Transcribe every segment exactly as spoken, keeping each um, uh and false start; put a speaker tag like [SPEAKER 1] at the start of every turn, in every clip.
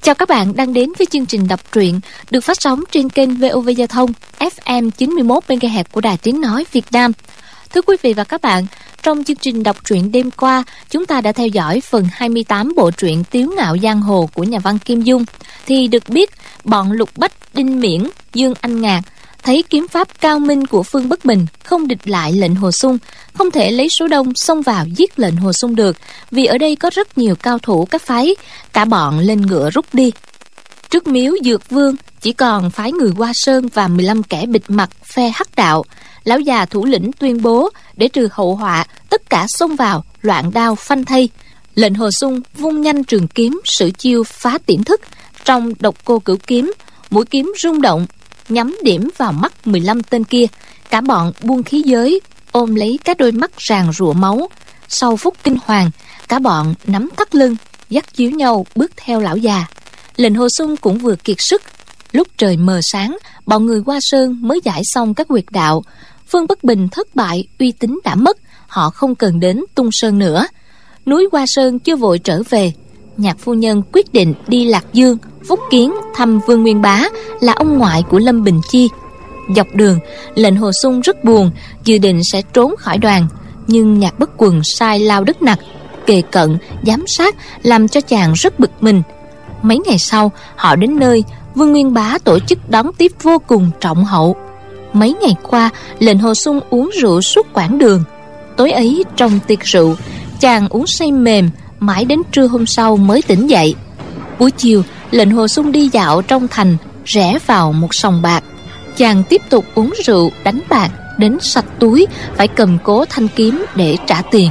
[SPEAKER 1] Chào các bạn đang đến với chương trình đọc truyện được phát sóng trên kênh vê o vê Giao thông ép em chín mươi mốt mê ga héc của Đài Tiếng Nói Việt Nam. Thưa quý vị và các bạn, trong chương trình đọc truyện đêm qua, chúng ta đã theo dõi phần hai mươi tám bộ truyện Tiếu Ngạo Giang Hồ của nhà văn Kim Dung. Thì được biết, bọn Lục Bách, Đinh Miễn, Dương Anh Ngạc thấy kiếm pháp cao minh của Phương Bất Bình không địch lại lệnh Hồ Xung, không thể lấy số đông xông vào giết lệnh Hồ Xung được, vì ở đây có rất nhiều cao thủ các phái. Cả bọn lên ngựa rút đi. Trước miếu Dược Vương chỉ còn phái người Hoa Sơn và mười lăm kẻ bịt mặt phe Hắc Đạo. Lão già thủ lĩnh tuyên bố để trừ hậu họa, tất cả xông vào, loạn đao phanh thây. Lệnh Hồ Xung vung nhanh trường kiếm, sử chiêu phá tiễn thức. Trong Độc Cô Cửu Kiếm, mũi kiếm rung động, nhắm điểm vào mắt mười lăm tên kia. Cả bọn buông khí giới, ôm lấy các đôi mắt ràn rụa máu. Sau phút kinh hoàng, cả bọn nắm thắt lưng, dắt chiếu nhau bước theo lão già. Lệnh Hồ Xung cũng vừa kiệt sức. Lúc trời mờ sáng, bọn người Hoa Sơn mới giải xong các huyệt đạo. Phương Bất Bình thất bại, uy tín đã mất, họ không cần đến Tung Sơn nữa. Núi Hoa Sơn chưa vội trở về, Nhạc phu nhân quyết định đi Lạc Dương phúc kiến thăm Vương Nguyên Bá, là ông ngoại của Lâm Bình Chi. Dọc đường, lệnh Hồ Xung rất buồn, dự định sẽ trốn khỏi đoàn, nhưng Nhạc Bất Quần sai Lao Đức Nặc kề cận giám sát, làm cho chàng rất bực mình. Mấy ngày sau, họ đến nơi, Vương Nguyên Bá tổ chức đón tiếp vô cùng trọng hậu. Mấy ngày qua, lệnh Hồ Xung uống rượu suốt quãng đường. Tối ấy trong tiệc rượu, chàng uống say mềm, mãi đến trưa hôm sau mới tỉnh dậy. Buổi chiều, lệnh Hồ Xung đi dạo trong thành, rẽ vào một sòng bạc. Chàng tiếp tục uống rượu, đánh bạc, đến sạch túi, phải cầm cố thanh kiếm để trả tiền.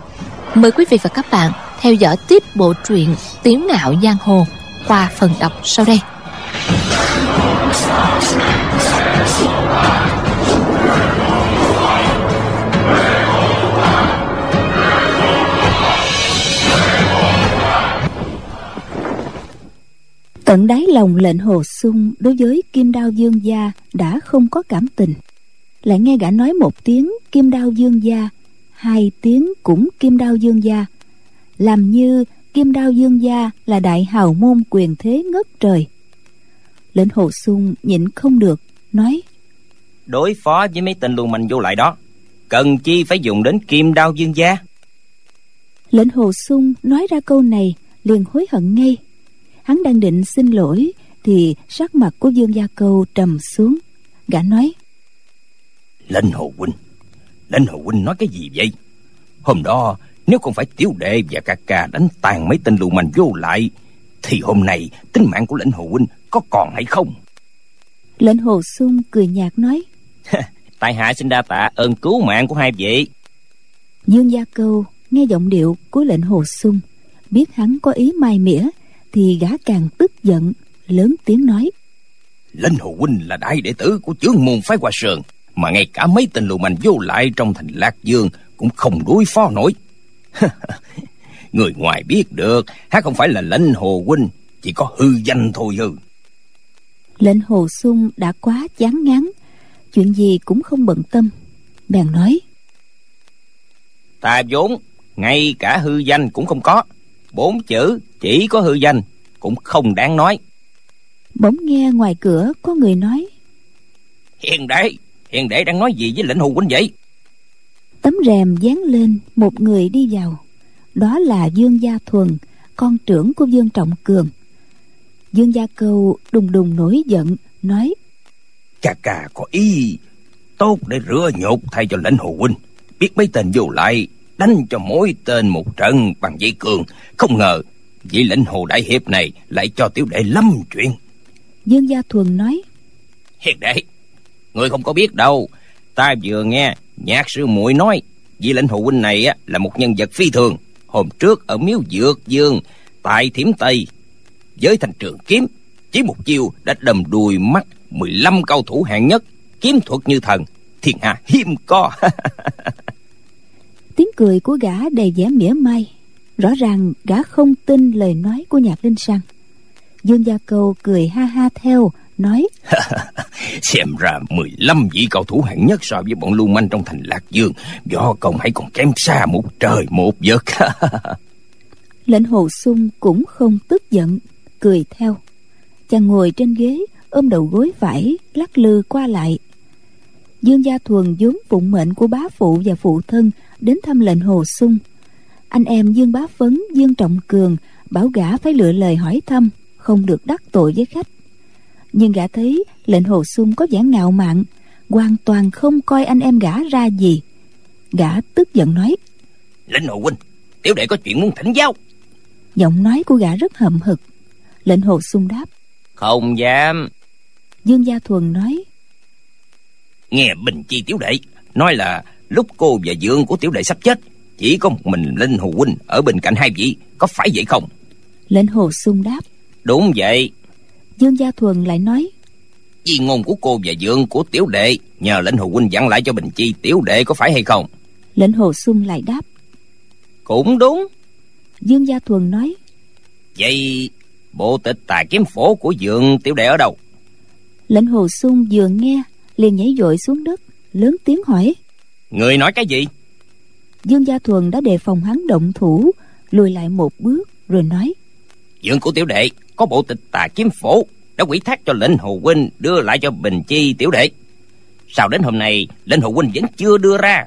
[SPEAKER 1] Mời quý vị và các bạn theo dõi tiếp bộ truyện Tiếu Ngạo Giang Hồ qua phần đọc sau đây.
[SPEAKER 2] Tận đáy lòng lệnh Hồ Xung đối với Kim Đao Dương Gia đã không có cảm tình. Lại nghe gã nói một tiếng Kim Đao Dương Gia, hai tiếng cũng Kim Đao Dương Gia, làm như Kim Đao Dương Gia là đại hào môn quyền thế ngất trời. Lệnh Hồ Xung nhịn không được, nói:
[SPEAKER 3] đối phó với mấy tên lưu manh vô lại đó, cần chi phải dùng đến Kim Đao Dương Gia?
[SPEAKER 2] Lệnh Hồ Xung nói ra câu này liền hối hận ngay. Hắn đang định xin lỗi thì sắc mặt của Dương Gia Câu trầm xuống. Gã nói:
[SPEAKER 4] Lệnh Hồ huynh, Lệnh Hồ huynh nói cái gì vậy? Hôm đó nếu không phải tiểu đệ và ca ca đánh tàn mấy tên lưu manh vô lại, thì hôm nay tính mạng của Lệnh Hồ huynh có còn hay không?
[SPEAKER 2] Lệnh Hồ Xung cười nhạt nói:
[SPEAKER 3] tại hạ xin đa tạ ơn cứu mạng của hai vị.
[SPEAKER 2] Dương Gia Câu nghe giọng điệu của lệnh Hồ Xung, biết hắn có ý mai mỉa, thì gã càng tức giận, lớn tiếng nói:
[SPEAKER 4] Lệnh Hồ huynh là đại đệ tử của Chưởng môn phái Hoa Sơn, mà ngay cả mấy tên lưu manh vô lại trong thành Lạc Dương cũng không đối phó nổi. Người ngoài biết được hắn không phải là Lệnh Hồ huynh, chỉ có hư danh thôi hư.
[SPEAKER 2] Lệnh Hồ Xung đã quá chán ngán, chuyện gì cũng không bận tâm, bèn nói:
[SPEAKER 3] ta vốn ngay cả hư danh cũng không có, bốn chữ chỉ có hư danh cũng không đáng nói.
[SPEAKER 2] Bỗng nghe ngoài cửa có người nói:
[SPEAKER 3] Hiền đệ, hiền đệ đang nói gì với Lệnh Hồ huynh vậy?
[SPEAKER 2] Tấm rèm dán lên, một người đi vào. Đó là Dương Gia Thuần, con trưởng của Dương Trọng Cường. Dương Gia Câu đùng đùng nổi giận, nói:
[SPEAKER 4] Ca ca có ý tốt để rửa nhục thay cho Lệnh Hồ huynh. Biết mấy tên vô lại đánh cho mỗi tên một trận bằng dây cương, không ngờ vị Lệnh Hồ đại hiệp này lại cho tiểu đệ lâm chuyện.
[SPEAKER 2] Dương Gia Thuần nói:
[SPEAKER 3] Hiền đệ, người không có biết đâu, ta vừa nghe Nhạc sư muội nói vị Lệnh Hồ huynh này á, là một nhân vật phi thường. Hôm trước ở miếu Dược Dương tại Thiểm Tây, với thanh trường kiếm, chỉ một chiêu đã đâm đuôi mắt mười lăm cao thủ hạng nhất, kiếm thuật như thần, thiên hạ hiếm có.
[SPEAKER 2] Tiếng cười của gã đầy vẻ mỉa mai, rõ ràng gã không tin lời nói của Nhạc Linh Sang. Dương Gia Câu cười ha ha theo, nói:
[SPEAKER 4] Xem ra mười lăm vị cao thủ hạng nhất so với bọn lưu manh trong thành Lạc Dương, võ công hãy còn kém xa một trời một vực.
[SPEAKER 2] Lệnh Hồ Xung cũng không tức giận, cười theo. Chàng ngồi trên ghế, ôm đầu gối phải, lắc lư qua lại. Dương Gia Thuần vốn phụng mệnh của bá phụ và phụ thân đến thăm lệnh Hồ Xung. Anh em Dương Bá Phấn, Dương Trọng Cường bảo gã phải lựa lời hỏi thăm, không được đắc tội với khách. Nhưng gã thấy lệnh Hồ Xung có vẻ ngạo mạn, hoàn toàn không coi anh em gã ra gì. Gã tức giận nói:
[SPEAKER 3] Lệnh Hồ huynh, tiểu đệ có chuyện muốn thỉnh giáo.
[SPEAKER 2] Giọng nói của gã rất hậm hực. Lệnh Hồ Xung đáp:
[SPEAKER 3] Không dám.
[SPEAKER 2] Dương Gia Thuần nói:
[SPEAKER 3] Nghe Bình Chi tiểu đệ nói là lúc cô và dượng của tiểu đệ sắp chết, chỉ có một mình Lệnh Hồ huynh ở bên cạnh hai vị, có phải vậy không?
[SPEAKER 2] Lệnh Hồ Xung đáp:
[SPEAKER 3] Đúng vậy.
[SPEAKER 2] Dương Gia Thuần lại nói:
[SPEAKER 3] Di ngôn của cô và dượng của tiểu đệ nhờ Lệnh Hồ huynh dặn lại cho Bình Chi tiểu đệ, có phải hay không?
[SPEAKER 2] Lệnh Hồ Xung lại đáp:
[SPEAKER 3] Cũng đúng.
[SPEAKER 2] Dương Gia Thuần nói:
[SPEAKER 3] Vậy bộ tịch Tà Kiếm Phổ của dượng tiểu đệ ở đâu?
[SPEAKER 2] Lệnh Hồ Xung vừa nghe liền nhảy dội xuống đất, lớn tiếng hỏi:
[SPEAKER 3] Người nói cái gì?
[SPEAKER 2] Dương Gia Thuần đã đề phòng hắn động thủ, lùi lại một bước rồi nói:
[SPEAKER 3] Dượng của tiểu đệ có bộ tịch Tà Kiếm Phổ, đã ủy thác cho Lệnh Hồ huynh đưa lại cho Bình Chi tiểu đệ. Sao đến hôm nay Lệnh Hồ huynh vẫn chưa đưa ra?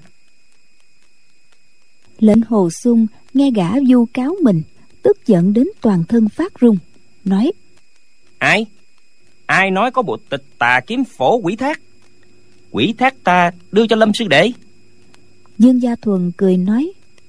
[SPEAKER 2] Lệnh Hồ Xung nghe gã vu cáo mình, tức giận đến toàn thân phát run, nói:
[SPEAKER 3] Ai? Ai nói có bộ tịch Tà Kiếm Phổ quỷ thác? Quỷ thác ta đưa cho Lâm sư đệ.
[SPEAKER 2] Dương Gia Thuần cười nói: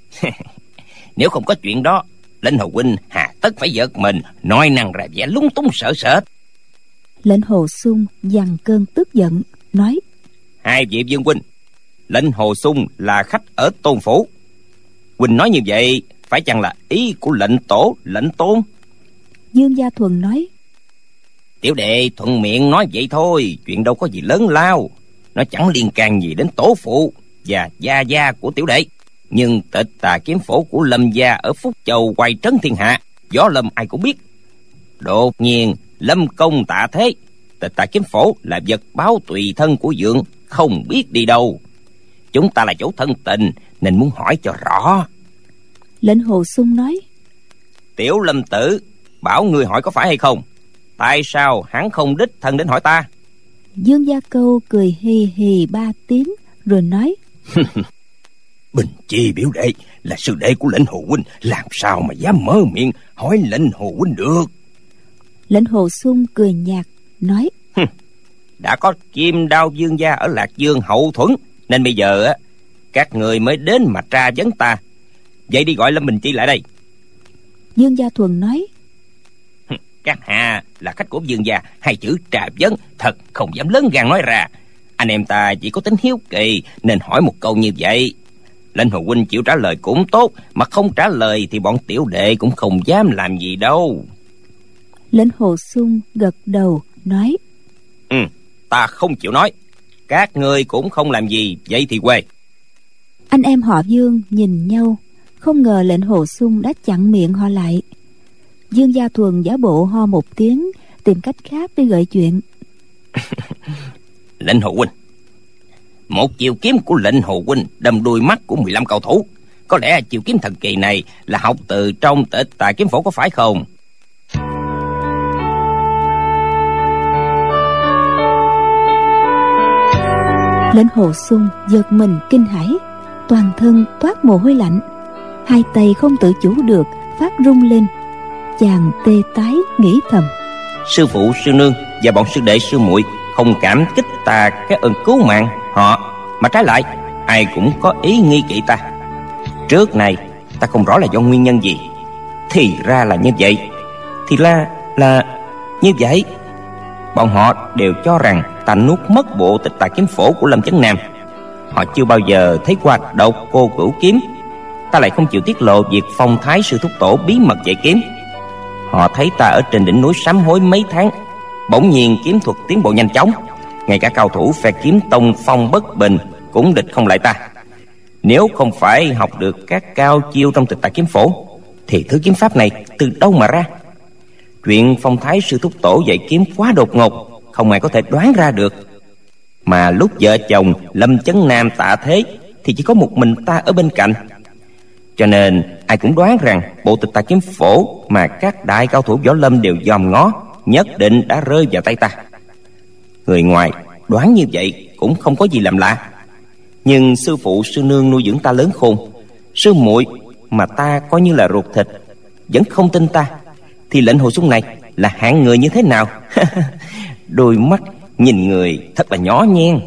[SPEAKER 3] Nếu không có chuyện đó, Lệnh Hồ huynh hà tất phải giật mình, nói năng ra vẻ lúng túng sợ sệt.
[SPEAKER 2] Lệnh Hồ Xung dằn cơn tức giận, nói:
[SPEAKER 3] Hai vị Dương huynh, Lệnh Hồ Xung là khách ở Tôn phủ. Huynh nói như vậy phải chăng là ý của lệnh tổ, lệnh tôn?
[SPEAKER 2] Dương Gia Thuần nói:
[SPEAKER 3] Tiểu đệ thuận miệng nói vậy thôi, chuyện đâu có gì lớn lao. Nó chẳng liên can gì đến tổ phụ và gia gia của tiểu đệ. Nhưng tịch Tà Kiếm Phổ của Lâm gia ở Phúc Châu quay trấn thiên hạ, gió lâm ai cũng biết. Đột nhiên lâm công tạ thế, tịch Tà Kiếm Phổ là vật báo tùy thân của dượng, không biết đi đâu. Chúng ta là chỗ thân tình nên muốn hỏi cho rõ.
[SPEAKER 2] Lệnh Hồ Xung nói:
[SPEAKER 3] Tiểu Lâm tử bảo người hỏi có phải hay không? Tại sao hắn không đích thân đến hỏi ta?
[SPEAKER 2] Dương Gia Câu cười hì hì ba tiếng rồi nói:
[SPEAKER 4] Bình Chi biểu đệ là sư đệ của Lệnh Hồ huynh, làm sao mà dám mở miệng hỏi Lệnh Hồ huynh được?
[SPEAKER 2] Lệnh Hồ Xung cười nhạt nói:
[SPEAKER 3] Đã có Kim Đao Dương gia ở Lạc Dương hậu thuẫn, nên bây giờ á các người mới đến mà tra vấn ta. Vậy đi gọi Lâm Bình Chi lại đây.
[SPEAKER 2] Dương Gia Thuần nói:
[SPEAKER 3] Các hạ là khách của Dương gia, hai chữ trà vấn thật không dám lớn gan nói ra. Anh em ta chỉ có tính hiếu kỳ nên hỏi một câu như vậy. Lệnh Hồ huynh chịu trả lời cũng tốt, mà không trả lời thì bọn tiểu đệ cũng không dám làm gì đâu.
[SPEAKER 2] Lệnh Hồ Xung gật đầu nói:
[SPEAKER 3] Ừ, ta không chịu nói. Các ngươi cũng không làm gì, vậy thì quê.
[SPEAKER 2] Anh em họ Dương nhìn nhau, không ngờ Lệnh Hồ Xung đã chặn miệng họ lại. Dương Gia Thuần giả bộ ho một tiếng, tìm cách khác để gợi chuyện.
[SPEAKER 3] Lệnh Hồ huynh, một chiêu kiếm của Lệnh Hồ huynh đâm đuôi mắt của mười lăm cầu thủ. Có lẽ chiêu kiếm thần kỳ này là học từ trong tịch Tà Kiếm Phổ, có phải không?
[SPEAKER 2] Lệnh Hồ Xung giật mình kinh hãi, toàn thân toát mồ hôi lạnh, hai tay không tự chủ được phát run lên. Chàng tê tái nghĩ thầm:
[SPEAKER 3] Sư phụ sư nương và bọn sư đệ sư muội không cảm kích ta cái ơn cứu mạng họ, mà trái lại ai cũng có ý nghi kỵ ta. Trước này ta không rõ là do nguyên nhân gì, thì ra là như vậy. Thì là là như vậy. Bọn họ đều cho rằng ta nuốt mất bộ tịch Tà Kiếm Phổ của Lâm Chấn Nam. Họ chưa bao giờ thấy qua độc cô cửu kiếm. Ta lại không chịu tiết lộ việc phong thái sư thúc tổ bí mật dạy kiếm. Họ thấy ta ở trên đỉnh núi sám hối mấy tháng, bỗng nhiên kiếm thuật tiến bộ nhanh chóng, ngay cả cao thủ phe kiếm tông phong bất bình cũng địch không lại ta. Nếu không phải học được các cao chiêu trong tịch Tà Kiếm Phổ, thì thứ kiếm pháp này từ đâu mà ra? Chuyện phong thái sư thúc tổ dạy kiếm quá đột ngột, không ai có thể đoán ra được. Mà lúc vợ chồng Lâm Chấn Nam tạ thế thì chỉ có một mình ta ở bên cạnh. Cho nên ai cũng đoán rằng bộ tịch tà kiếm phổ mà các đại cao thủ võ lâm đều dòm ngó nhất định đã rơi vào tay ta. Người ngoài đoán như vậy cũng không có gì làm lạ. Nhưng sư phụ sư nương nuôi dưỡng ta lớn khôn, sư muội mà ta coi như là ruột thịt vẫn không tin ta, thì lệnh Hồ Xuân này là hạng người như thế nào? Đôi mắt nhìn người thật là nhỏ nhen.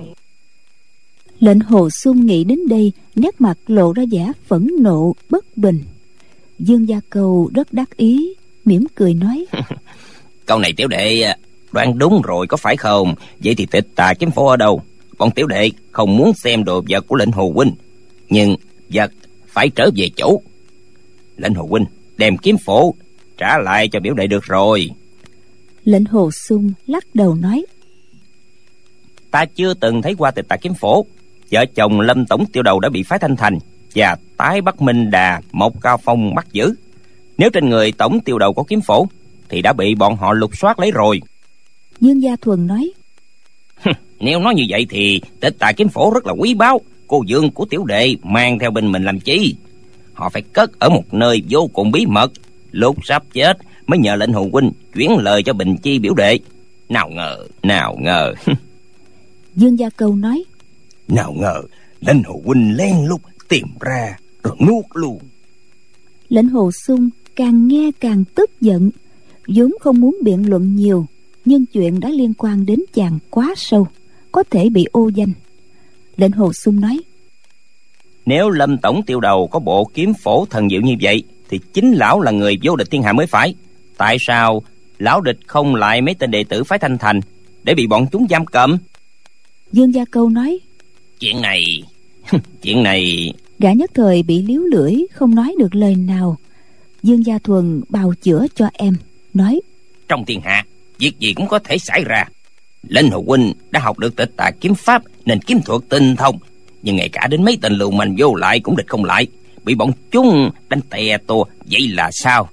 [SPEAKER 2] Lệnh Hồ Xuân nghĩ đến đây, nét mặt lộ ra vẻ phẫn nộ bất bình. Dương Gia Cầu rất đắc ý, mỉm cười nói:
[SPEAKER 3] Câu này tiểu đệ đoán đúng rồi có phải không? Vậy thì tịch tà kiếm phổ ở đâu? Bọn tiểu đệ không muốn xem đồ vật của lệnh Hồ huynh, nhưng vật phải trở về chỗ. Lệnh Hồ huynh đem kiếm phổ trả lại cho biểu đệ được rồi.
[SPEAKER 2] Lệnh Hồ Xuân lắc đầu nói:
[SPEAKER 3] Ta chưa từng thấy qua tịch tà kiếm phổ. Vợ chồng Lâm tổng tiêu đầu đã bị phái Thanh Thành và tái Bắc Minh Đà, Mộc Cao Phong bắt giữ. Nếu trên người tổng tiêu đầu có kiếm phổ thì đã bị bọn họ lục soát lấy rồi.
[SPEAKER 2] Dương Gia Thuần nói:
[SPEAKER 3] Nếu nói như vậy thì tịch tà kiếm phổ rất là quý báu. Cô Dương của tiểu đệ mang theo bên mình làm chi? Họ phải cất ở một nơi vô cùng bí mật, lúc sắp chết mới nhờ lệnh Hồ huynh chuyển lời cho Bình Chi biểu đệ. Nào ngờ, nào ngờ.
[SPEAKER 2] Dương Gia Câu nói:
[SPEAKER 4] Nào ngờ lệnh Hồ huynh len lút tìm ra rồi nuốt luôn.
[SPEAKER 2] Lệnh Hồ Xuân càng nghe càng tức giận, vốn không muốn biện luận nhiều, nhưng chuyện đã liên quan đến chàng quá sâu, có thể bị ô danh. Lệnh Hồ Xuân nói:
[SPEAKER 3] Nếu Lâm tổng tiêu đầu có bộ kiếm phổ thần diệu như vậy thì chính lão là người vô địch thiên hạ mới phải. Tại sao lão địch không lại mấy tên đệ tử phái Thanh Thành để bị bọn chúng giam cầm?
[SPEAKER 2] Dương Gia Câu nói:
[SPEAKER 3] Chuyện này Chuyện này
[SPEAKER 2] Gã nhất thời bị líu lưỡi, không nói được lời nào. Dương Gia Thuần bào chữa cho em, nói:
[SPEAKER 3] Trong thiên hạ việc gì cũng có thể xảy ra. Lệnh Hồ huynh đã học được tịch tà kiếm pháp nên kiếm thuật tinh thông, nhưng ngay cả đến mấy tên lưu manh vô lại cũng địch không lại, bị bọn chúng đánh tè tua. Vậy là sao?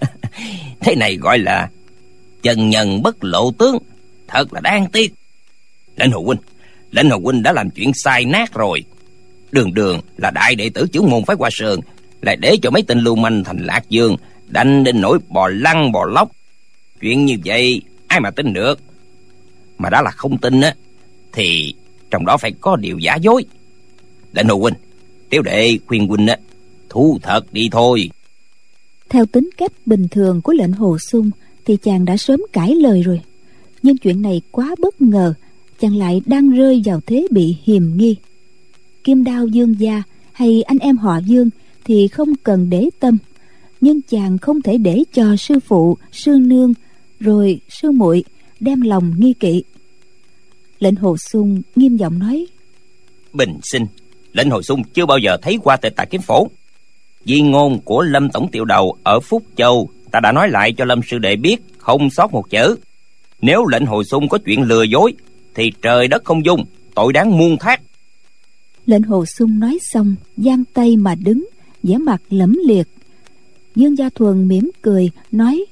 [SPEAKER 3] Thế này gọi là chân nhân bất lộ tướng, thật là đáng tiếc. Lệnh Hồ huynh, Lệnh Hồ huynh đã làm chuyện sai nát rồi. Đường đường là đại đệ tử trưởng môn phái Hoa Sơn, lại để cho mấy tên lưu manh thành Lạc Dương đánh đến nỗi bò lăn bò lóc. Chuyện như vậy ai mà tin được? Mà đã là không tin á thì trong đó phải có điều giả dối. Lệnh Hồ huynh, tiểu đệ khuyên huynh á thu thật đi thôi.
[SPEAKER 2] Theo tính cách bình thường của lệnh Hồ Xuân thì chàng đã sớm cãi lời rồi, nhưng chuyện này quá bất ngờ, chàng lại đang rơi vào thế bị hiềm nghi. Kim Đao Dương gia hay anh em họ Dương thì không cần để tâm, nhưng chàng không thể để cho sư phụ, sư nương rồi sư muội đem lòng nghi kỵ. Lệnh Hồ Xuân nghiêm giọng nói:
[SPEAKER 3] Bình sinh, lệnh Hồ Xuân chưa bao giờ thấy qua tịch tà kiếm phổ. Di ngôn của Lâm tổng tiêu đầu ở Phúc Châu ta đã nói lại cho Lâm sư đệ biết, không sót một chữ. Nếu lệnh Hồ Xuân có chuyện lừa dối thì trời đất không dung, tội đáng muôn thác.
[SPEAKER 2] Lệnh Hồ Xuân nói xong, giang tay mà đứng, vẻ mặt lẫm liệt. Dương Gia Thuần mỉm cười nói: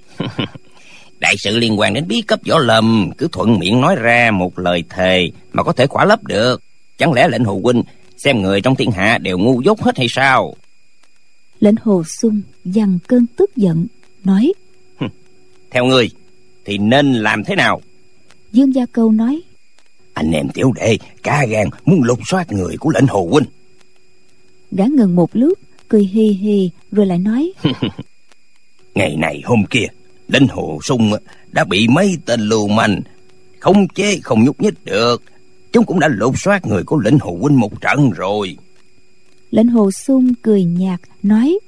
[SPEAKER 3] Đại sự liên quan đến bí cấp võ lâm, cứ thuận miệng nói ra một lời thề mà có thể khỏa lấp được. Chẳng lẽ lệnh Hồ huynh xem người trong thiên hạ đều ngu dốt hết hay sao?
[SPEAKER 2] Lệnh Hồ Xuân dằn cơn tức giận nói:
[SPEAKER 3] Theo ngươi thì nên làm thế nào?
[SPEAKER 2] Dương Gia Câu nói:
[SPEAKER 4] Anh em tiểu đệ cá gan muốn lục soát người của lệnh Hồ huynh.
[SPEAKER 2] Gã ngừng một lúc, cười hì hì rồi lại nói:
[SPEAKER 4] Ngày này hôm kia, lệnh Hồ Xuân đã bị mấy tên lưu manh khống chế không nhúc nhích được. Chúng cũng đã lục soát người của lệnh Hồ huynh một trận rồi.
[SPEAKER 2] Lệnh Hồ Xuân cười nhạt nói: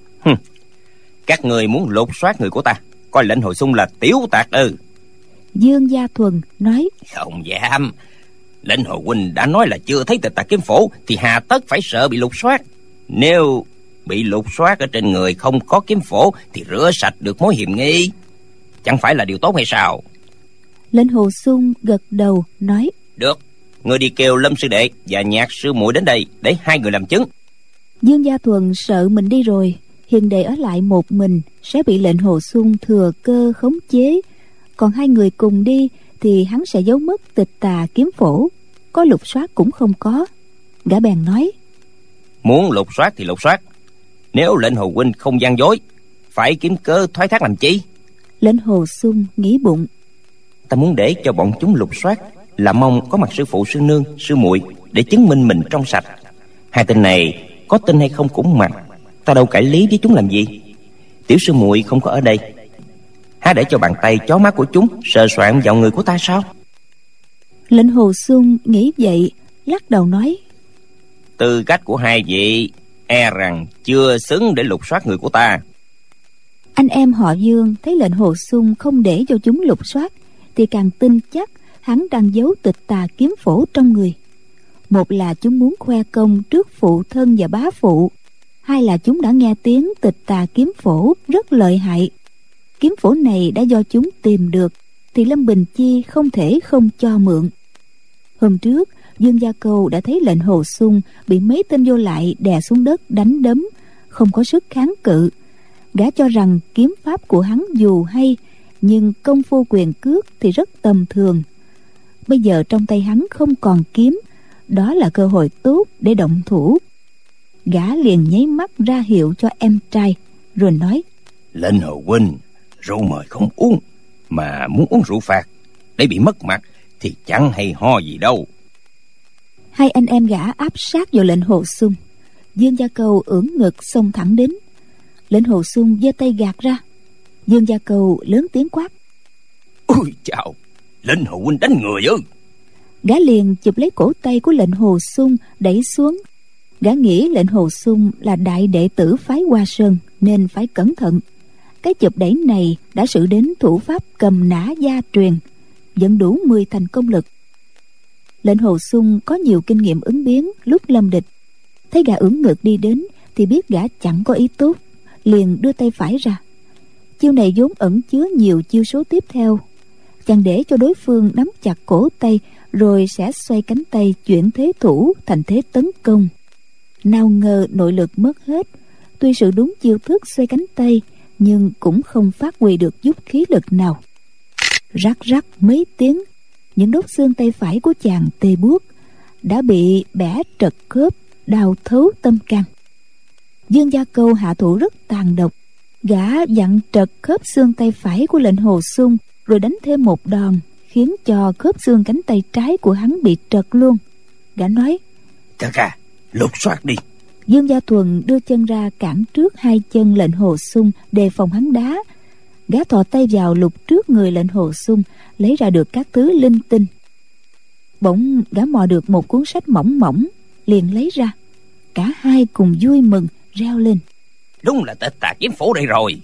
[SPEAKER 3] Các người muốn lục soát người của ta, coi lệnh Hồ Xuân là tiểu tạc ư?
[SPEAKER 2] Dương Gia Thuần nói:
[SPEAKER 3] Không dám. Lệnh Hồ huynh đã nói là chưa thấy tịch tà kiếm phổ thì hà tất phải sợ bị lục soát. Nếu bị lục soát ở trên người không có kiếm phổ thì rửa sạch được mối hiểm nghi, chẳng phải là điều tốt hay sao?
[SPEAKER 2] Lệnh Hồ Xuân gật đầu nói:
[SPEAKER 3] Được, người đi kêu Lâm sư đệ và Nhạc sư muội đến đây để hai người làm chứng.
[SPEAKER 2] Dương Gia Thuần sợ mình đi rồi, hiền đệ ở lại một mình sẽ bị lệnh Hồ Xuân thừa cơ khống chế, còn hai người cùng đi thì hắn sẽ giấu mất tịch tà kiếm phổ, có lục soát cũng không có. Gã bèn nói:
[SPEAKER 3] Muốn lục soát thì lục soát, Nếu lệnh hồ huynh không gian dối, phải kiếm cớ thoái thác làm chi?
[SPEAKER 2] Lệnh Hồ Xuân nghĩ bụng:
[SPEAKER 3] Ta muốn để cho bọn chúng lục soát, là mong có mặt sư phụ, sư nương, sư muội để chứng minh mình trong sạch. Hai tên này có tin hay không cũng mặc, ta đâu cãi lý với chúng làm gì. Tiểu sư muội không có ở đây, há để cho bàn tay chó má của chúng sờ soạng vào người của ta sao?
[SPEAKER 2] Lệnh Hồ Xuân nghĩ vậy, lắc đầu nói:
[SPEAKER 3] Tư cách của hai vị e rằng chưa xứng để lục soát người của ta.
[SPEAKER 2] Anh em họ Dương thấy lệnh Hồ Xuân không để cho chúng lục soát thì càng tin chắc hắn đang giấu tịch tà kiếm phổ trong người. Một là chúng muốn khoe công trước phụ thân và bá phụ, hai là chúng đã nghe tiếng tịch tà kiếm phổ rất lợi hại. Kiếm phổ này đã do chúng tìm được thì Lâm Bình Chi không thể không cho mượn. Hôm trước Dương Gia Câu đã thấy lệnh Hồ Xuân bị mấy tên vô lại đè xuống đất đánh đấm, không có sức kháng cự. Gã cho rằng kiếm pháp của hắn dù hay, nhưng công phu quyền cước thì rất tầm thường. Bây giờ trong tay hắn không còn kiếm, đó là cơ hội tốt để động thủ. Gã liền nháy mắt ra hiệu cho em trai, rồi nói:
[SPEAKER 4] Lệnh Hồ huynh, rượu mời không uống, mà muốn uống rượu phạt để bị mất mặt thì chẳng hay ho gì đâu.
[SPEAKER 2] Hai anh em gã áp sát vào lệnh Hồ Xuân. Dương Gia Câu ưỡn ngực xông thẳng đến. Lệnh Hồ Xuân giơ tay gạt ra. Dương Gia Câu lớn tiếng quát:
[SPEAKER 4] Ôi chào, lệnh Hồ huynh đánh người ư?
[SPEAKER 2] Gã liền chụp lấy cổ tay của lệnh Hồ Xuân đẩy xuống. Gã nghĩ lệnh Hồ Xuân là đại đệ tử phái Hoa Sơn nên phải cẩn thận. Cái chụp đẩy này đã sử đến thủ pháp cầm nã gia truyền, vẫn đủ mười thành công lực. Lệnh Hồ Xuân có nhiều kinh nghiệm ứng biến lúc lâm địch, thấy gã ưỡn ngực đi đến thì biết gã chẳng có ý tốt, liền đưa tay phải ra. Chiêu này vốn ẩn chứa nhiều chiêu số tiếp theo. Chàng để cho đối phương nắm chặt cổ tay, rồi sẽ xoay cánh tay chuyển thế thủ thành thế tấn công. Nào ngờ nội lực mất hết. Tuy sự đúng chiêu thức xoay cánh tay, nhưng cũng không phát huy được chút khí lực nào. Rắc rắc mấy tiếng, những đốt xương tay phải của chàng tê buốt, đã bị bẻ trật khớp, đau thấu tâm can. Dương Gia Câu hạ thủ rất tàn độc. Gã dặn trật khớp xương tay phải của lệnh Hồ Xuân, rồi đánh thêm một đòn, khiến cho khớp xương cánh tay trái của hắn bị trật luôn. Gã nói:
[SPEAKER 4] Ca ca, lục soát đi.
[SPEAKER 2] Dương Gia Thuần đưa chân ra cản trước hai chân lệnh Hồ Xuân, đề phòng hắn đá. Gã thò tay vào lục trước người lệnh Hồ Xuân, lấy ra được các thứ linh tinh. Bỗng gã mò được một cuốn sách mỏng mỏng, liền lấy ra. Cả hai cùng vui mừng reo lên:
[SPEAKER 4] Đúng là tịch tà kiếm phổ đây rồi.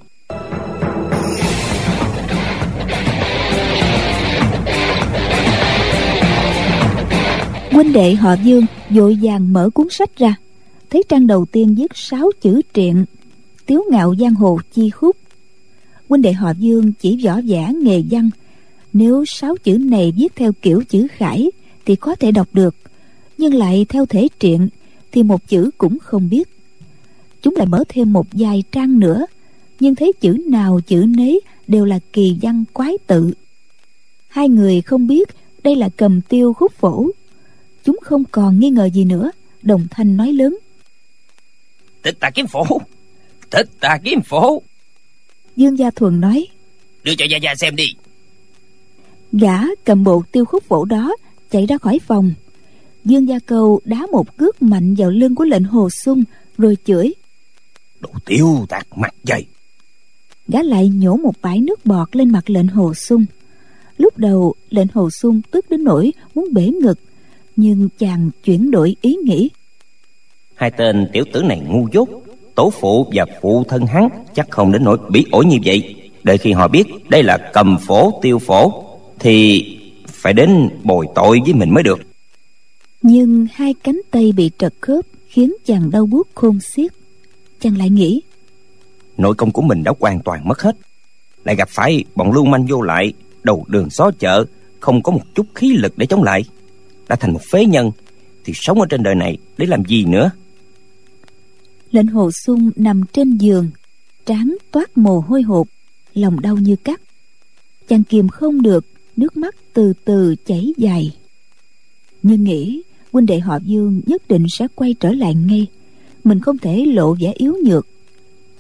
[SPEAKER 2] Huynh đệ họ Dương vội vàng mở cuốn sách ra, thấy trang đầu tiên viết sáu chữ triện: Tiếu ngạo giang hồ chi khúc. Huynh đệ họ Dương chỉ võ vẽ nghề văn, nếu sáu chữ này viết theo kiểu chữ khải thì có thể đọc được, nhưng lại theo thể triện thì một chữ cũng không biết. Chúng lại mở thêm một vài trang nữa, nhưng thấy chữ nào chữ nấy đều là kỳ văn quái tự. Hai người không biết đây là cầm tiêu khúc phổ. Chúng không còn nghi ngờ gì nữa, đồng thanh nói lớn:
[SPEAKER 4] Tịch tà kiếm phổ, tịch tà kiếm phổ.
[SPEAKER 2] Dương Gia Thuần nói:
[SPEAKER 4] Đưa cho Gia Gia xem đi.
[SPEAKER 2] Gã cầm bộ tiêu khúc phổ đó chạy ra khỏi phòng. Dương Gia Câu đá một cước mạnh vào lưng của lệnh Hồ Xuân, rồi chửi:
[SPEAKER 4] Đồ tiêu tạc mặt dày.
[SPEAKER 2] Gã lại nhổ một bãi nước bọt lên mặt lệnh Hồ Xuân. Lúc đầu lệnh Hồ Xuân tức đến nỗi muốn bể ngực, nhưng chàng chuyển đổi ý nghĩ.
[SPEAKER 3] Hai tên tiểu tử này ngu dốt. Tổ phụ và phụ thân hắn chắc không đến nỗi bí ổi như vậy. Đợi khi họ biết đây là cầm phổ tiêu phổ thì phải đến bồi tội với mình mới được.
[SPEAKER 2] Nhưng hai cánh tay bị trật khớp khiến chàng đau buốt khôn xiết. Chàng lại nghĩ:
[SPEAKER 3] Nội công của mình đã hoàn toàn mất hết, lại gặp phải bọn lưu manh vô lại, đầu đường xó chợ, không có một chút khí lực để chống lại. Đã thành một phế nhân thì sống ở trên đời này để làm gì nữa?
[SPEAKER 2] Lệnh Hồ Xuân nằm trên giường, trán toát mồ hôi hột, lòng đau như cắt. Chàng kìm không được, nước mắt từ từ chảy dài. Nhưng nghĩ huynh đệ họ Dương nhất định sẽ quay trở lại ngay. Mình không thể lộ vẻ yếu nhược,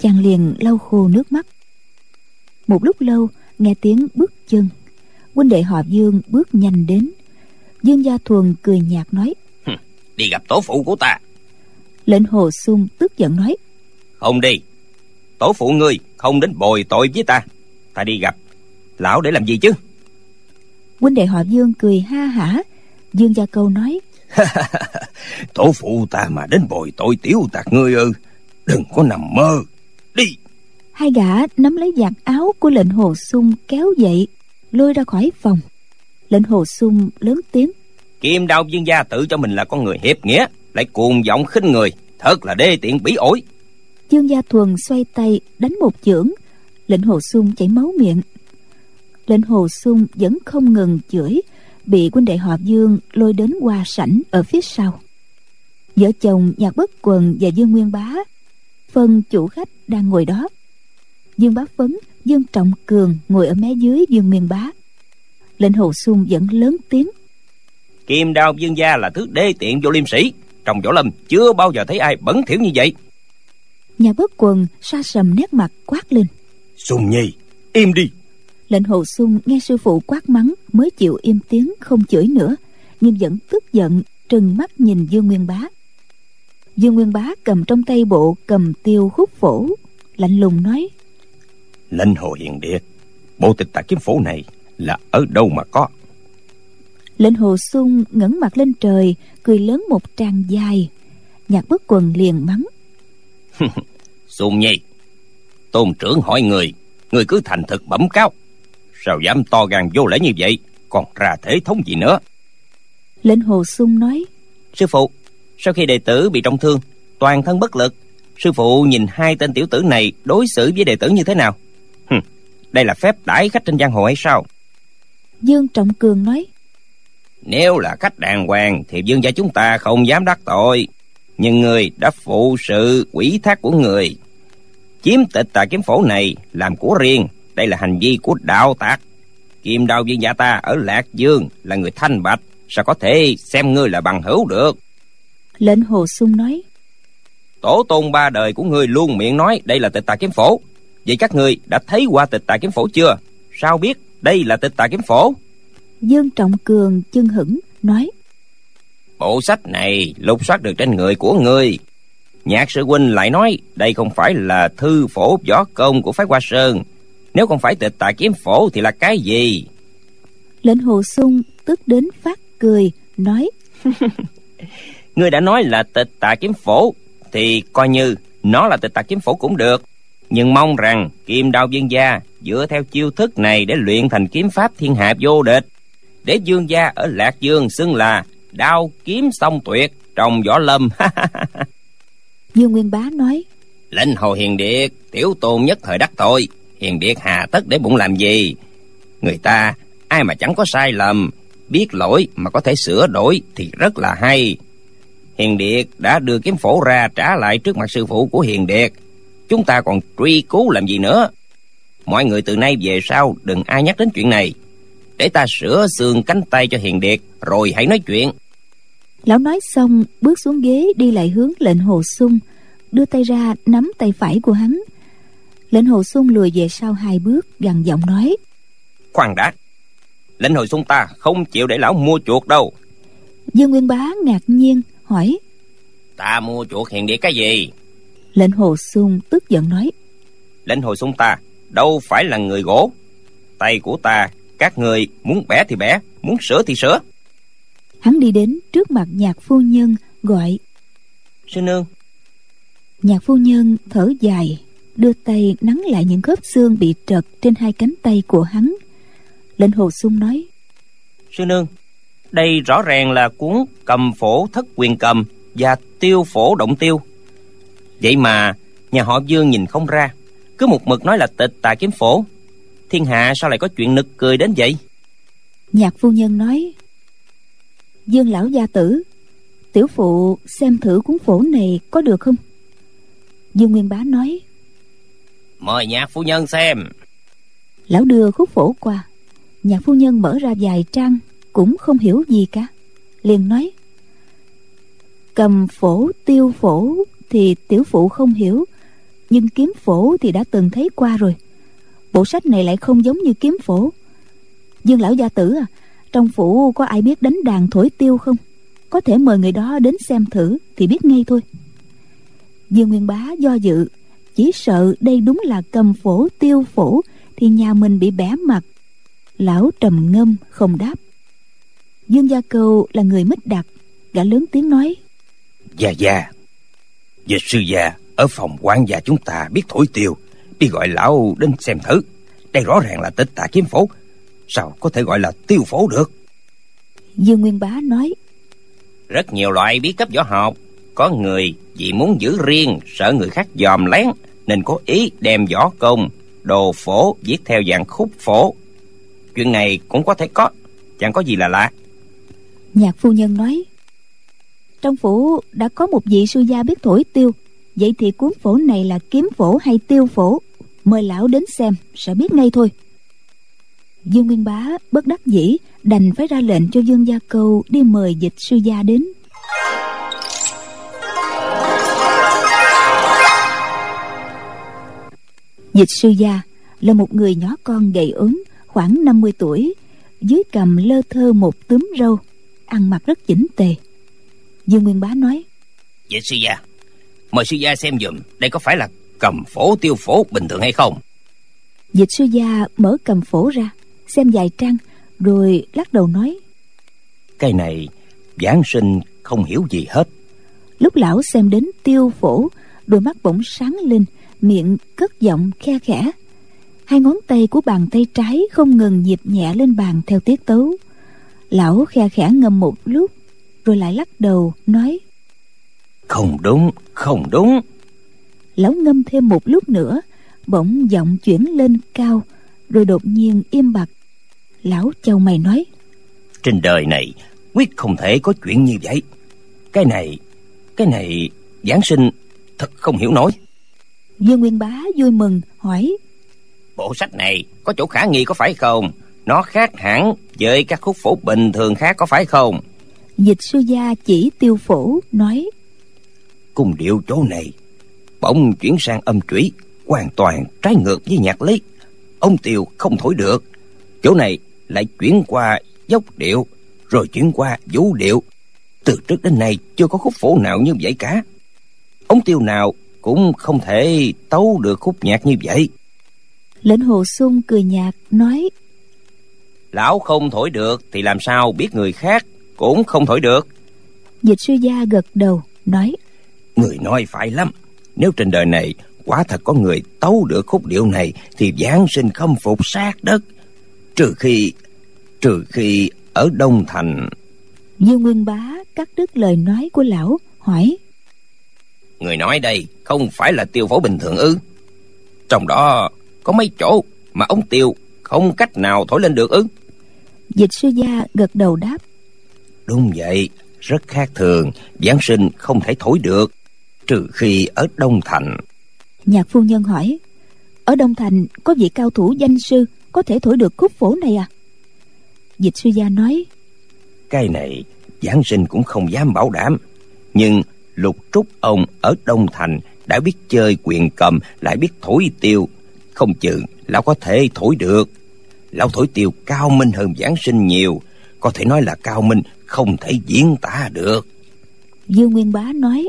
[SPEAKER 2] chàng liền lau khô nước mắt. Một lúc lâu nghe tiếng bước chân, huynh đệ họ Dương bước nhanh đến. Dương Gia Thuần cười nhạt nói:
[SPEAKER 3] Đi gặp tổ phụ của ta.
[SPEAKER 2] Lệnh Hồ Xung tức giận nói:
[SPEAKER 3] Không đi. Tổ phụ ngươi không đến bồi tội với ta. Ta đi gặp lão để làm gì chứ?
[SPEAKER 2] Huynh đệ họ Dương cười ha hả. Dương Gia Câu nói:
[SPEAKER 4] Tổ phụ ta mà đến bồi tội tiểu tặc ngươi ư? Đừng có nằm mơ. Đi.
[SPEAKER 2] Hai gã nắm lấy vạt áo của lệnh Hồ Xung kéo dậy, lôi ra khỏi phòng. Lệnh Hồ Xung lớn tiếng:
[SPEAKER 3] Kim Đao Dương gia tự cho mình là con người hiệp nghĩa, lại cuồng vọng khinh người, thật là đê tiện bỉ ổi.
[SPEAKER 2] Dương Gia Thuần xoay tay đánh một chưởng, lệnh Hồ Xung chảy máu miệng. Lệnh Hồ Xung vẫn không ngừng chửi, bị huynh đệ họ Dương lôi đến hoa sảnh ở phía sau. Vợ chồng Nhạc Bất Quần và Dương Nguyên Bá phân chủ khách đang ngồi đó. Dương Bá Phấn, Dương Trọng Cường ngồi ở mé dưới Dương Nguyên Bá. Lệnh Hồ Xung vẫn lớn tiếng:
[SPEAKER 3] Kim Đao Dương gia là thứ đê tiện vô liêm sĩ, trong võ lâm chưa bao giờ thấy ai bẩn thỉu như vậy.
[SPEAKER 2] Nhạc Bất Quần sa sầm nét mặt quát lên:
[SPEAKER 4] Xung Nhi, im đi.
[SPEAKER 2] Lệnh Hồ Xung nghe sư phụ quát mắng mới chịu im tiếng không chửi nữa, nhưng vẫn tức giận trừng mắt nhìn Dương Nguyên Bá. Dương Nguyên Bá cầm trong tay bộ cầm tiêu khúc phổ, lạnh lùng nói:
[SPEAKER 4] Lệnh Hồ Hiền Điệt, bộ tịch tà kiếm phổ này là ở đâu mà có?
[SPEAKER 2] Lệnh Hồ Xung ngẩng mặt lên trời, cười lớn một tràng dài. Nhạc Bất Quần liền mắng:
[SPEAKER 3] Xung Nhi, tôn trưởng hỏi người, người cứ thành thực bẩm cáo. Sao dám to gan vô lễ như vậy, còn ra thể thống gì nữa?
[SPEAKER 2] Lệnh Hồ Xung nói:
[SPEAKER 3] Sư phụ, sau khi đệ tử bị trọng thương, toàn thân bất lực, sư phụ nhìn hai tên tiểu tử này đối xử với đệ tử như thế nào? Hừm, đây là phép đãi khách trên giang hồ hay sao?
[SPEAKER 2] Dương Trọng Cường nói:
[SPEAKER 3] Nếu là khách đàng hoàng thì Dương gia chúng ta không dám đắc tội, nhưng người đã phụ sự ủy thác của người, chiếm tịch tà kiếm phổ này làm của riêng, đây là hành vi của đạo tặc. Kim Đao Dương gia ta ở Lạc Dương là người thanh bạch, sao có thể xem ngươi là bằng hữu được?
[SPEAKER 2] Lệnh Hồ Xung nói:
[SPEAKER 3] Tổ tôn ba đời của ngươi luôn miệng nói đây là tịch tà kiếm phổ, vậy các ngươi đã thấy qua tịch tà kiếm phổ chưa? Sao biết đây là tịch tà kiếm phổ?
[SPEAKER 2] Dương Trọng Cường chân hững nói:
[SPEAKER 3] Bộ sách này lục soát được trên người của ngươi. Nhạc sư huynh lại nói đây không phải là thư phổ võ công của phái Hoa Sơn. Nếu không phải tịch tà kiếm phổ thì là cái gì?
[SPEAKER 2] Lệnh Hồ Xung tức đến phát cười nói:
[SPEAKER 3] Ngươi đã nói là tịch tà kiếm phổ thì coi như nó là tịch tà kiếm phổ cũng được, nhưng mong rằng Kim Đao Dương gia dựa theo chiêu thức này để luyện thành kiếm pháp thiên hạ vô địch, để Dương gia ở Lạc Dương xưng là đao kiếm song tuyệt trong võ lâm.
[SPEAKER 2] Dương Nguyên Bá nói:
[SPEAKER 3] Lệnh Hồ Hiền Điệt, tiểu tôn nhất thời đắc tội, Hiền Điệt hà tất để bụng làm gì? Người ta ai mà chẳng có sai lầm, biết lỗi mà có thể sửa đổi thì rất là hay. Hiền Điệt đã đưa kiếm phổ ra trả lại trước mặt sư phụ của Hiền Điệt, chúng ta còn truy cứu làm gì nữa? Mọi người từ nay về sau đừng ai nhắc đến chuyện này, để ta sửa xương cánh tay cho Hiền Điệt rồi hãy nói chuyện.
[SPEAKER 2] Lão nói xong bước xuống ghế đi lại hướng lệnh Hồ Xung, đưa tay ra nắm tay phải của hắn. Lệnh Hồ Xung lùi về sau hai bước, gằn giọng nói:
[SPEAKER 3] Khoan đã, lệnh Hồ Xung ta không chịu để lão mua chuộc đâu.
[SPEAKER 2] Dương Nguyên Bá ngạc nhiên hỏi:
[SPEAKER 3] Ta mua chuộc Hiền Điệt cái gì?
[SPEAKER 2] Lệnh Hồ Xung tức giận nói:
[SPEAKER 3] Lệnh Hồ Xung ta đâu phải là người gỗ, tay của ta các người muốn bẻ thì bẻ, muốn sửa thì sửa.
[SPEAKER 2] Hắn đi đến trước mặt Nhạc phu nhân gọi:
[SPEAKER 3] Sư nương.
[SPEAKER 2] Nhạc phu nhân thở dài, đưa tay nắn lại những khớp xương bị trật trên hai cánh tay của hắn. Lệnh Hồ Xung nói:
[SPEAKER 3] Sư nương, đây rõ ràng là cuốn Cầm Phổ Thất Quyền Cầm và Tiêu Phổ Động Tiêu, vậy mà nhà họ Dương nhìn không ra, cứ một mực nói là tịch tà kiếm phổ. Thiên hạ sao lại có chuyện nực cười đến vậy?
[SPEAKER 2] Nhạc phu nhân nói: Dương lão gia tử, tiểu phụ xem thử cuốn phổ này có được không? Dương Nguyên Bá nói:
[SPEAKER 3] Mời Nhạc phu nhân xem.
[SPEAKER 2] Lão đưa khúc phổ qua. Nhạc phu nhân mở ra vài trang cũng không hiểu gì cả, liền nói: Cầm phổ tiêu phổ thì tiểu phụ không hiểu, nhưng kiếm phổ thì đã từng thấy qua rồi. Bộ sách này lại không giống như kiếm phổ. Dương lão gia tử à, trong phủ có ai biết đánh đàn thổi tiêu không? Có thể mời người đó đến xem thử thì biết ngay thôi. Dương Nguyên Bá do dự, chỉ sợ đây đúng là cầm phổ tiêu phổ thì nhà mình bị bẻ mặt. Lão trầm ngâm không đáp. Dương Gia Cừu là người mít đặc, gã lớn tiếng nói:
[SPEAKER 4] Gia gia, dịch sư gia ở phòng quản gia chúng ta biết thổi tiêu, đi gọi lão đến xem thử. Đây rõ ràng là Tịch Tà kiếm phổ, sao có thể gọi là tiêu phổ được?
[SPEAKER 2] Dương Nguyên Bá nói:
[SPEAKER 3] Rất nhiều loại bí cấp võ học, có người vì muốn giữ riêng, sợ người khác dòm lén, nên có ý đem võ công, đồ phổ viết theo dạng khúc phổ. Chuyện này cũng có thể có, chẳng có gì là lạ.
[SPEAKER 2] Nhạc phu nhân nói: Trong phủ đã có một vị sư gia biết thổi tiêu, vậy thì cuốn phổ này là kiếm phổ hay tiêu phổ? Mời lão đến xem sẽ biết ngay thôi. Dương Nguyên Bá bất đắc dĩ đành phải ra lệnh cho Dương Gia Cừu đi mời dịch sư gia đến. Dịch sư gia là một người nhỏ con gầy ốm, khoảng năm mươi tuổi, dưới cằm lơ thơ một túm râu, ăn mặc rất chỉnh tề. Dương Nguyên Bá nói:
[SPEAKER 3] Dịch sư gia, mời sư gia xem giùm, đây có phải là cầm phổ tiêu phổ bình thường hay không?
[SPEAKER 2] Dịch sư gia mở cầm phổ ra xem vài trang rồi lắc đầu nói:
[SPEAKER 4] Cái này giảng sinh không hiểu gì hết.
[SPEAKER 2] Lúc lão xem đến tiêu phổ, đôi mắt bỗng sáng lên, miệng cất giọng khe khẽ. Hai ngón tay của bàn tay trái không ngừng nhịp nhẹ lên bàn theo tiết tấu. Lão khe khẽ ngâm một lúc rồi lại lắc đầu nói:
[SPEAKER 4] Không đúng, không đúng.
[SPEAKER 2] Lão ngâm thêm một lúc nữa, bỗng giọng chuyển lên cao rồi đột nhiên im bặt. Lão chau mày nói:
[SPEAKER 4] Trên đời này quyết không thể có chuyện như vậy. Cái này, cái này giảng sinh thật không hiểu nổi.
[SPEAKER 2] Dương Nguyên Bá vui mừng hỏi:
[SPEAKER 3] Bộ sách này có chỗ khả nghi có phải không? Nó khác hẳn với các khúc phổ bình thường khác có phải không?
[SPEAKER 2] Dịch sư gia chỉ tiêu phổ nói:
[SPEAKER 4] Cung điệu chỗ này bỗng chuyển sang âm trũy, hoàn toàn trái ngược với nhạc lý. Ông Tiêu không thổi được. Chỗ này lại chuyển qua dốc điệu, rồi chuyển qua vũ điệu. Từ trước đến nay chưa có khúc phổ nào như vậy cả. Ông Tiêu nào cũng không thể tấu được khúc nhạc như vậy.
[SPEAKER 2] Lệnh Hồ Xung cười nhạt nói:
[SPEAKER 3] Lão không thổi được thì làm sao biết người khác cũng không thổi được?
[SPEAKER 2] Dịch sư gia gật đầu nói:
[SPEAKER 4] Người nói phải lắm. Nếu trên đời này quả thật có người tấu được khúc điệu này thì giáng sinh khâm phục sát đất. Trừ khi Trừ khi ở Đông Thành.
[SPEAKER 2] Dương Nguyên Bá cắt đứt lời nói của lão hỏi:
[SPEAKER 3] Người nói đây không phải là tiêu phổ bình thường ư? Trong đó có mấy chỗ mà ông Tiêu không cách nào thổi lên được ư?
[SPEAKER 2] Dịch sư gia gật đầu đáp:
[SPEAKER 4] Đúng vậy, rất khác thường. Giáng sinh không thể thổi được, trừ khi ở Đông Thành.
[SPEAKER 2] Nhạc phu nhân hỏi: Ở Đông Thành có vị cao thủ danh sư có thể thổi được khúc phổ này à? Dịch sư gia nói:
[SPEAKER 4] Cái này giáng sinh cũng không dám bảo đảm. Nhưng Lục Trúc ông ở Đông Thành đã biết chơi quyền cầm, lại biết thổi tiêu, không chừng lão có thể thổi được. Lão thổi tiêu cao minh hơn giáng sinh nhiều, có thể nói là cao minh không thể diễn tả được.
[SPEAKER 2] Dương Nguyên Bá nói: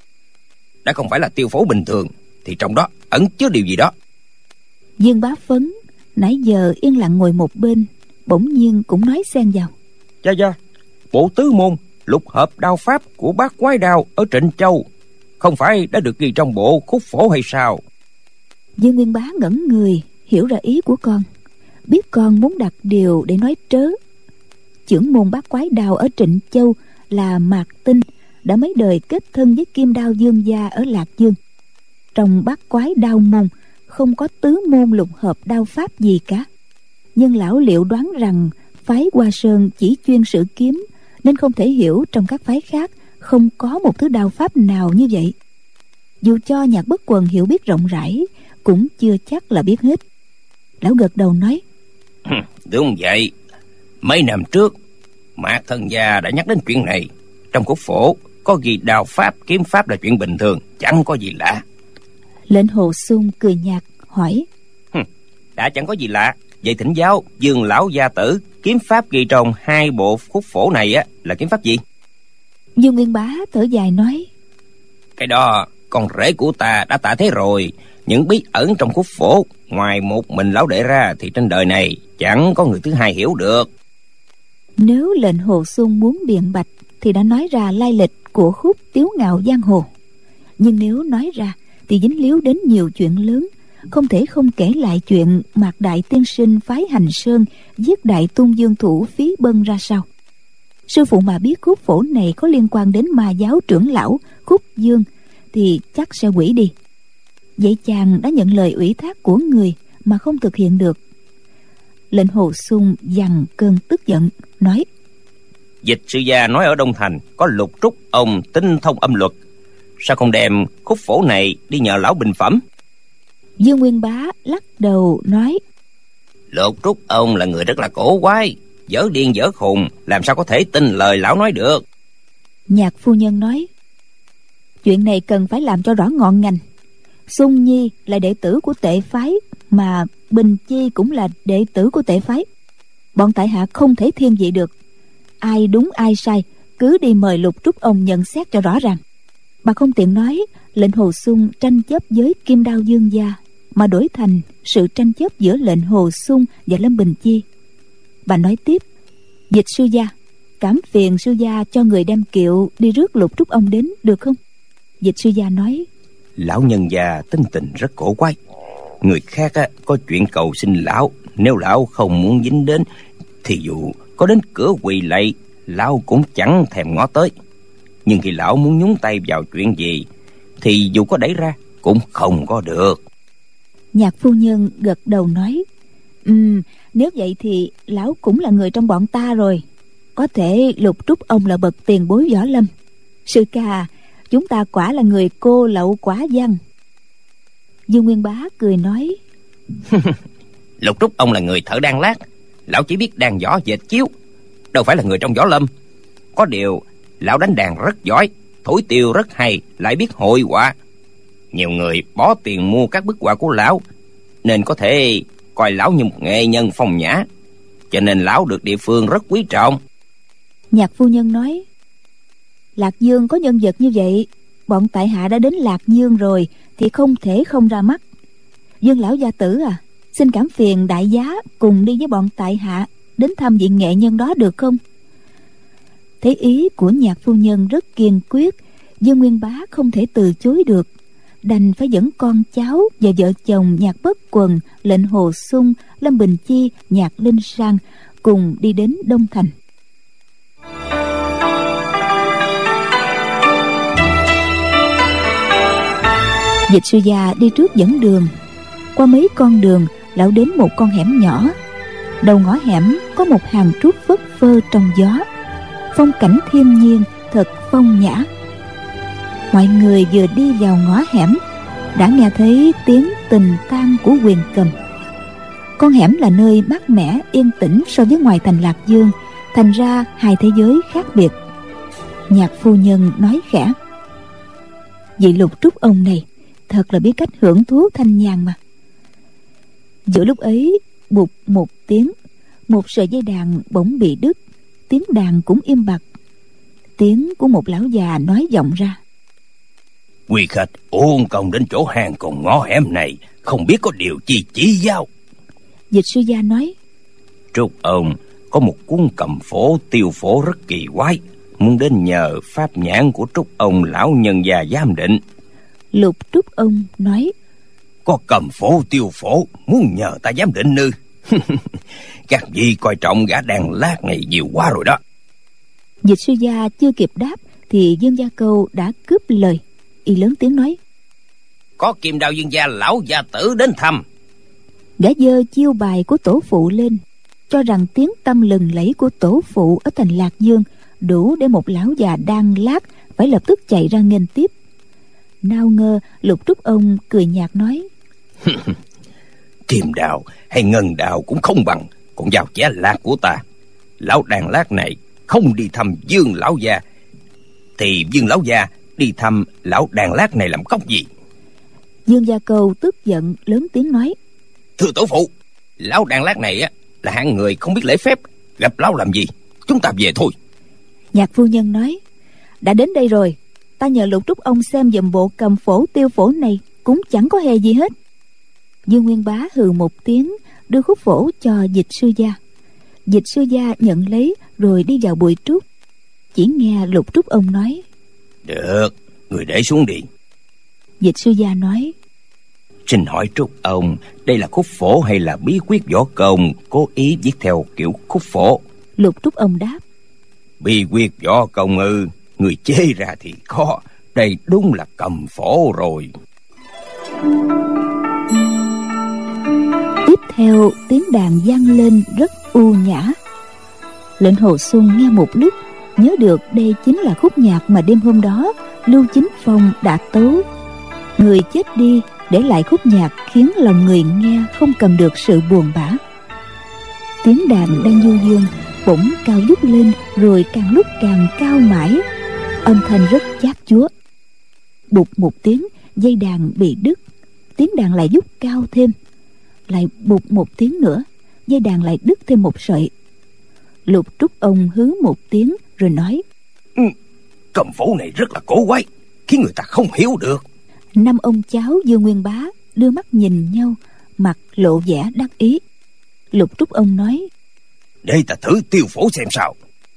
[SPEAKER 3] Đã không phải là tiêu phổ bình thường thì trong đó ẩn chứa điều gì đó.
[SPEAKER 2] Dương Bá Phấn nãy giờ yên lặng ngồi một bên, bỗng nhiên cũng nói xen vào:
[SPEAKER 3] Dạ dạ, bộ tứ môn lục hợp đao pháp của bát quái đao ở Trịnh Châu không phải đã được ghi trong bộ khúc phổ hay sao?
[SPEAKER 2] Dương Nguyên Bá ngẩn người, hiểu ra ý của con, biết con muốn đặt điều để nói trớ. Chưởng môn bát quái đao ở Trịnh Châu là Mạc Tinh, đã mấy đời kết thân với Kim Đao Dương gia ở Lạc Dương. Trong bát quái đao môn không có tứ môn lục hợp đao pháp gì cả. Nhưng lão liệu đoán rằng phái Hoa Sơn chỉ chuyên sử kiếm, nên không thể hiểu trong các phái khác không có một thứ đao pháp nào như vậy. Dù cho Nhạc Bất Quần hiểu biết rộng rãi, cũng chưa chắc là biết hết. Lão gật đầu nói:
[SPEAKER 3] Đúng vậy, mấy năm trước Mạc Thần Gia đã nhắc đến chuyện này. Trong khúc phổ có ghi đao pháp kiếm pháp là chuyện bình thường, chẳng có gì lạ.
[SPEAKER 2] Lệnh Hồ Xung cười nhạt hỏi:
[SPEAKER 3] Đã chẳng có gì lạ, vậy thỉnh giáo Dương lão gia tử, kiếm pháp ghi trong hai bộ khúc phổ này á là kiếm pháp gì?
[SPEAKER 2] Dương Nguyên Bá thở dài nói:
[SPEAKER 3] Cái đó con rể của ta đã tả thế rồi. Những bí ẩn trong khúc phổ, ngoài một mình lão đệ ra thì trên đời này chẳng có người thứ hai hiểu được.
[SPEAKER 2] Nếu Lệnh Hồ Xung muốn biện bạch thì đã nói ra lai lịch của khúc Tiếu Ngạo Giang Hồ. Nhưng nếu nói ra thì dính líu đến nhiều chuyện lớn, không thể không kể lại chuyện Mạc Đại tiên sinh phái Hành Sơn giết Đại Tung Dương thủ Phí Bân ra sao. Sư phụ mà biết khúc phổ này có liên quan đến ma giáo trưởng lão Khúc Dương thì chắc sẽ hủy đi. Vậy chàng đã nhận lời ủy thác của người mà không thực hiện được. Lệnh Hồ Xung dằn cơn tức giận nói:
[SPEAKER 3] Dịch sư gia nói ở Đông Thành có Lục Trúc ông tinh thông âm luật, sao không đem khúc phổ này đi nhờ lão bình phẩm?
[SPEAKER 2] Dương Nguyên Bá lắc đầu nói:
[SPEAKER 3] Lục Trúc ông là người rất là cổ quái, dở điên dở khùng, làm sao có thể tin lời lão nói được.
[SPEAKER 2] Nhạc phu nhân nói: Chuyện này cần phải làm cho rõ ngọn ngành. Xung Nhi là đệ tử của Tệ phái, mà Bình Chi cũng là đệ tử của Tệ phái. Bọn tại hạ không thể thiên vị được. Ai đúng ai sai cứ đi mời Lục Trúc ông nhận xét cho rõ ràng. Bà không tiện nói Lệnh Hồ Xung tranh chấp với Kim Đao Dương gia, mà đổi thành sự tranh chấp giữa Lệnh Hồ Xung và Lâm Bình Chi. Bà nói tiếp: Dịch sư gia, cảm phiền sư gia cho người đem kiệu đi rước Lục Trúc ông đến được không? Dịch sư gia nói:
[SPEAKER 3] Lão nhân già tính tình rất cổ quái. Người khác á, có chuyện cầu xin lão, nếu lão không muốn dính đến thì dù có đến cửa quỳ lạy, lão cũng chẳng thèm ngó tới. Nhưng khi lão muốn nhúng tay vào chuyện gì thì dù có đẩy ra cũng không có được.
[SPEAKER 2] Nhạc phu nhân gật đầu nói: Ừ, nếu vậy thì lão cũng là người trong bọn ta rồi. Có thể Lục Trúc ông là bậc tiền bối võ lâm. Sư ca, chúng ta quả là người cô lậu quả văn. Dương Nguyên Bá cười nói:
[SPEAKER 3] Lục Trúc ông là người thợ đan lát, lão chỉ biết đan võ dệt chiếu, đâu phải là người trong võ lâm. Có điều lão đánh đàn rất giỏi, thổi tiêu rất hay, lại biết hội họa. Nhiều người bỏ tiền mua các bức họa của lão, nên có thể coi lão như một nghệ nhân phong nhã, cho nên lão được địa phương rất quý trọng.
[SPEAKER 2] Nhạc phu nhân nói: Lạc Dương có nhân vật như vậy, bọn tại hạ đã đến Lạc Dương rồi thì không thể không ra mắt. Dương lão gia tử à, xin cảm phiền đại giá cùng đi với bọn tại hạ đến thăm vị nghệ nhân đó được không? Thấy ý của nhạc phu nhân rất kiên quyết, Dương Nguyên Bá không thể từ chối được, đành phải dẫn con cháu và vợ chồng Nhạc Bất Quần, Lệnh Hồ Xung, Lâm Bình Chi, Nhạc Linh Sang cùng đi đến Đông Thành. Dịch sư già đi trước dẫn đường. Qua mấy con đường, lão đến một con hẻm nhỏ. Đầu ngõ hẻm có một hàng trúc phất phơ trong gió, phong cảnh thiên nhiên thật phong nhã. Mọi người vừa đi vào ngõ hẻm đã nghe thấy tiếng tình tang của huyền cầm. Con hẻm là nơi mát mẻ yên tĩnh so với ngoài thành Lạc Dương, thành ra hai thế giới khác biệt. Nhạc phu nhân nói khẽ: Vị Lục Trúc ông này thật là biết cách hưởng thú thanh nhàn mà. Giữa lúc ấy, bụt một tiếng, một sợi dây đàn bỗng bị đứt, tiếng đàn cũng im bặt. Tiếng của một lão già nói vọng ra:
[SPEAKER 4] Quý khách ôn công đến chỗ hang còn ngõ hẻm này, không biết có điều chi chỉ giáo.
[SPEAKER 2] Dịch sư gia nói:
[SPEAKER 3] Trúc ông có một cuốn cầm phổ tiêu phổ rất kỳ quái, muốn đến nhờ pháp nhãn của Trúc ông lão nhân già giám định.
[SPEAKER 2] Lục Trúc ông nói:
[SPEAKER 3] Có cầm phổ tiêu phổ muốn nhờ ta giám định nư. Các vị coi trọng gã đàn lát này nhiều quá rồi đó.
[SPEAKER 2] Dịch sư gia chưa kịp đáp thì Dương Gia Câu đã cướp lời. Y lớn tiếng nói:
[SPEAKER 3] Có Kim Đao Dương gia lão gia tử đến thăm.
[SPEAKER 2] Gã giơ chiêu bài của tổ phụ lên, cho rằng tiếng tăm lừng lẫy của tổ phụ ở thành Lạc Dương đủ để một lão già đang lát phải lập tức chạy ra nghênh tiếp. Nào ngờ Lục Trúc ông cười nhạt nói:
[SPEAKER 3] Kim đào hay ngân đào cũng không bằng con dao chẻ lạc của ta. Lão đàn lát này không đi thăm Dương lão gia thì Dương lão gia đi thăm lão đàn lát này làm cóc gì?
[SPEAKER 2] Dương Gia Câu tức giận lớn tiếng nói:
[SPEAKER 3] Thưa tổ phụ, lão đàn lát này á là hạng người không biết lễ phép, gặp lão làm gì? Chúng ta về thôi.
[SPEAKER 2] Nhạc phu nhân nói: Đã đến đây rồi, ta nhờ Lục Trúc ông xem giùm bộ cầm phổ tiêu phổ này cũng chẳng có hề gì hết. Dương Nguyên Bá hừ một tiếng, đưa khúc phổ cho Dịch sư gia. Dịch sư gia nhận lấy rồi đi vào bụi trúc. Chỉ nghe Lục Trúc ông nói:
[SPEAKER 3] Được, người để xuống đi.
[SPEAKER 2] Dịch sư gia nói:
[SPEAKER 3] Xin hỏi Trúc ông, đây là khúc phổ hay là bí quyết võ công cố ý viết theo kiểu khúc phổ?
[SPEAKER 2] Lục Trúc ông đáp:
[SPEAKER 3] Bí quyết võ công ư? Người chê ra thì có, đây đúng là cầm phổ rồi.
[SPEAKER 2] Tiếp theo tiếng đàn vang lên rất u nhã. Lệnh Hồ Xuân nghe một lúc, nhớ được đây chính là khúc nhạc mà đêm hôm đó Lưu Chính Phong đã tấu. Người chết đi để lại khúc nhạc khiến lòng người nghe không cầm được sự buồn bã. Tiếng đàn đang du dương bỗng cao vút lên, rồi càng lúc càng cao mãi, âm thanh rất chát chúa. Bụt một tiếng, dây đàn bị đứt, tiếng đàn lại vút cao thêm. Lại bụt một tiếng nữa, dây đàn lại đứt thêm một sợi. Lục Trúc ông hứ một tiếng rồi nói:
[SPEAKER 3] ừ, cầm phổ này rất là cổ quái, khiến người ta không hiểu được.
[SPEAKER 2] Năm ông cháu Dương Nguyên Bá đưa mắt nhìn nhau, mặt lộ vẻ đắc ý. Lục Trúc ông nói:
[SPEAKER 3] Để ta thử tiêu phổ xem sao.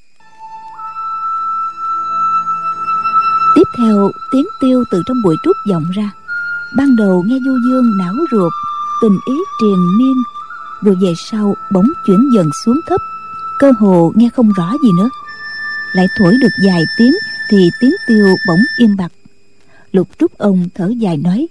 [SPEAKER 2] Tiếp theo tiếng tiêu từ trong bụi trúc vọng ra. Ban đầu nghe du dương não ruột, tình ý triền miên, rồi về sau bỗng chuyển dần xuống thấp, cơ hồ nghe không rõ gì nữa. Lại thổi được vài tiếng thì tiếng tiêu bỗng im bặt. Lục Trúc ông thở dài nói: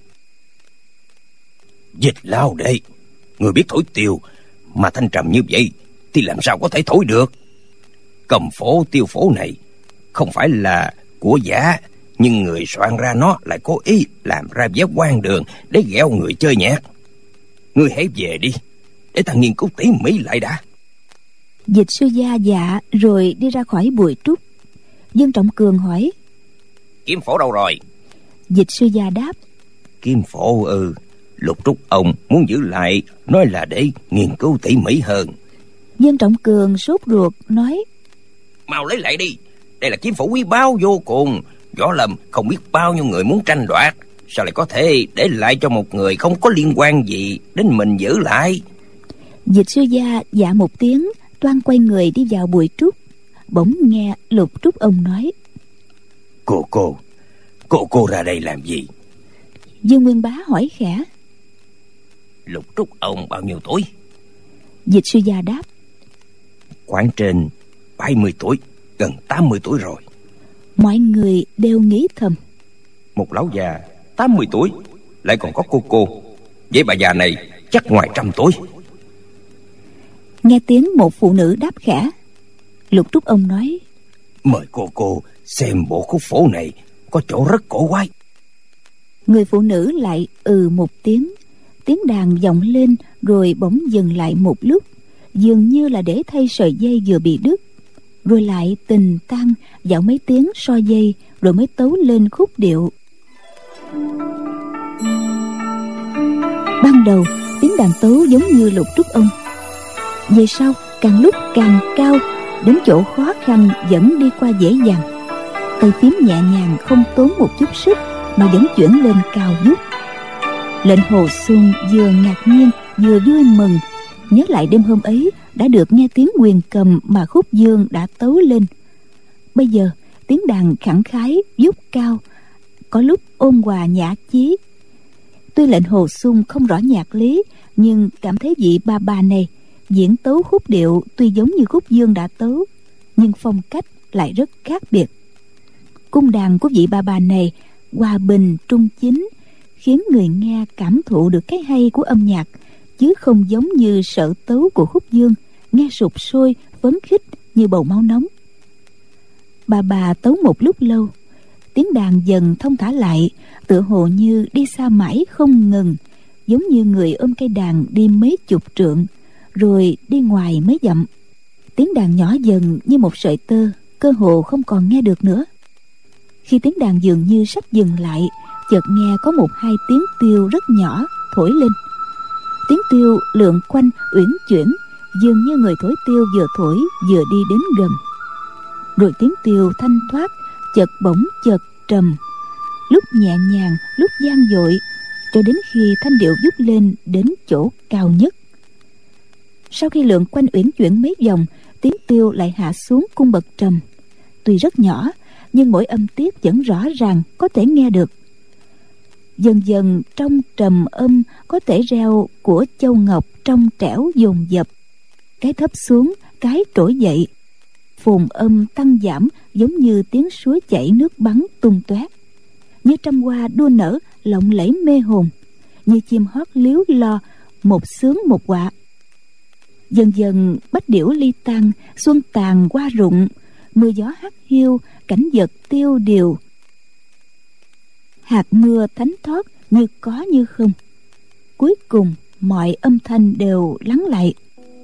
[SPEAKER 3] Dịch lao đây, người biết thổi tiêu mà thanh trầm như vậy thì làm sao có thể thổi được? Cầm phổ tiêu phổ này không phải là của giả, nhưng người soạn ra nó lại cố ý làm ra vẻ hoang đường để ghẹo người chơi nhạc. Ngươi hãy về đi, để ta nghiên cứu tỉ mỉ lại đã.
[SPEAKER 2] Dịch sư gia dạ rồi đi ra khỏi bụi trúc. Dương Trọng Cường hỏi:
[SPEAKER 3] Kiếm phổ đâu rồi?
[SPEAKER 2] Dịch sư gia đáp:
[SPEAKER 3] Kiếm phổ ư? Lục Trúc ông muốn giữ lại, nói là để nghiên cứu tỉ mỉ hơn.
[SPEAKER 2] Dương Trọng Cường sốt ruột nói:
[SPEAKER 3] Mau lấy lại đi, đây là kiếm phổ quý báu vô cùng. Võ lâm không biết bao nhiêu người muốn tranh đoạt, sao lại có thể để lại cho một người không có liên quan gì đến mình giữ lại?
[SPEAKER 2] Dịch sư gia dạ một tiếng, toan quay người đi vào bụi trúc. Bỗng nghe Lục Trúc ông nói:
[SPEAKER 3] Cô cô, cô cô ra đây làm gì?
[SPEAKER 2] Dương Nguyên Bá hỏi khẽ:
[SPEAKER 3] Lục Trúc ông bao nhiêu tuổi?
[SPEAKER 2] Dịch sư gia đáp:
[SPEAKER 3] Khoảng trên bảy mươi tuổi, gần tám mươi tuổi rồi.
[SPEAKER 2] Mọi người đều nghĩ thầm:
[SPEAKER 3] Một lão già tám mươi tuổi lại còn có cô cô, vậy bà già này chắc ngoài trăm tuổi.
[SPEAKER 2] Nghe tiếng một phụ nữ đáp khẽ. Lục Trúc ông nói:
[SPEAKER 3] Mời cô cô xem bộ khúc phổ này có chỗ rất cổ quái.
[SPEAKER 2] Người phụ nữ lại ừ một tiếng. Tiếng đàn vọng lên rồi bỗng dừng lại một lúc, dường như là để thay sợi dây vừa bị đứt, rồi lại tình tăng dạo mấy tiếng so dây, rồi mới tấu lên khúc điệu. Ban đầu tiếng đàn tấu giống như Lục Trúc ông, về sau càng lúc càng cao, đến chỗ khó khăn vẫn đi qua dễ dàng. Tay phím nhẹ nhàng không tốn một chút sức mà vẫn chuyển lên cao vút. Lệnh Hồ Xuân vừa ngạc nhiên vừa vui mừng, nhớ lại đêm hôm ấy đã được nghe tiếng quyền cầm mà Khúc Dương đã tấu lên. Bây giờ tiếng đàn khẳng khái vút cao, có lúc ôn hòa nhã chí. Tuy Lệnh Hồ Xuân không rõ nhạc lý, nhưng cảm thấy vị bà bà này diễn tấu khúc điệu tuy giống như Khúc Dương đã tấu, nhưng phong cách lại rất khác biệt. Cung đàn của vị bà bà này hòa bình trung chính, khiến người nghe cảm thụ được cái hay của âm nhạc, chứ không giống như sở tấu của Khúc Dương, nghe sụp sôi phấn khích như bầu máu nóng. Bà bà tấu một lúc lâu, tiếng đàn dần thông thả lại, tựa hồ như đi xa mãi không ngừng, giống như người ôm cây đàn đi mấy chục trượng rồi đi ngoài mấy dặm. Tiếng đàn nhỏ dần như một sợi tơ, cơ hồ không còn nghe được nữa. Khi tiếng đàn dường như sắp dừng lại, chợt nghe có một hai tiếng tiêu rất nhỏ thổi lên. Tiếng tiêu lượn quanh uyển chuyển, dường như người thổi tiêu vừa thổi vừa đi đến gần. Rồi tiếng tiêu thanh thoát, chợt bổng chợt trầm, lúc nhẹ nhàng lúc vang dội, cho đến khi thanh điệu vút lên đến chỗ cao nhất. Sau khi lượn quanh uyển chuyển mấy vòng, tiếng tiêu lại hạ xuống cung bậc trầm. Tuy rất nhỏ, nhưng mỗi âm tiết vẫn rõ ràng có thể nghe được. Dần dần trong trầm âm có thể reo của châu ngọc trong trẻo dồn dập, cái thấp xuống, cái trỗi dậy, phồn âm tăng giảm, giống như tiếng suối chảy nước bắn tung tóe, như trăm hoa đua nở lộng lẫy mê hồn, như chim hót líu lo, một sướng một họa. Dần dần bách điểu ly tan, xuân tàn hoa rụng, mưa gió hắt hiu, cảnh vật tiêu điều. Hạt mưa thánh thót như có như không. Cuối cùng mọi âm thanh đều lắng lại.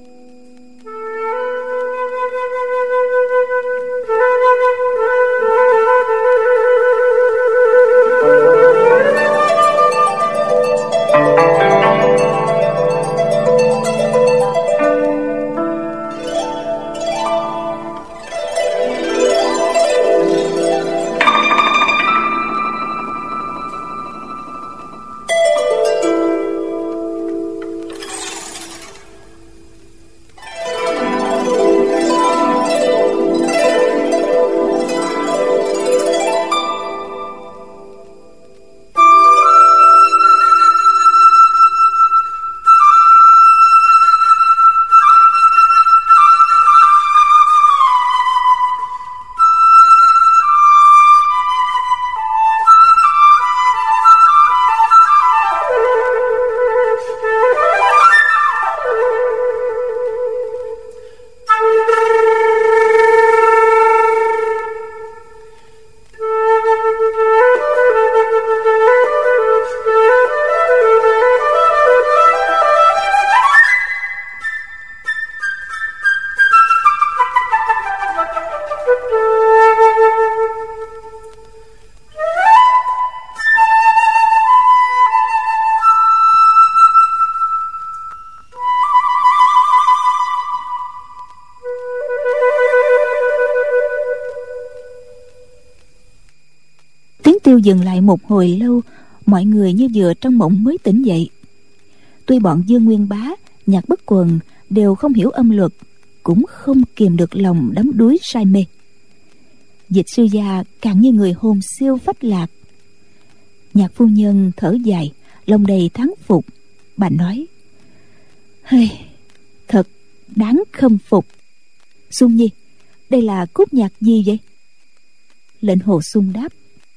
[SPEAKER 2] Tiêu dừng lại một hồi lâu, mọi người như vừa trong mộng mới tỉnh dậy. Tuy bọn Dương Nguyên Bá, Nhạc Bất Quần đều không hiểu âm luật, cũng không kìm được lòng đắm đuối say mê. Dịch sư gia càng như người hồn siêu phách lạc. Nhạc phu nhân thở dài, lòng đầy thán phục. Bà nói: "Hơi, thật đáng khâm phục. Xuân Nhi, đây là khúc nhạc gì vậy?" Lệnh Hồ Xuân đáp: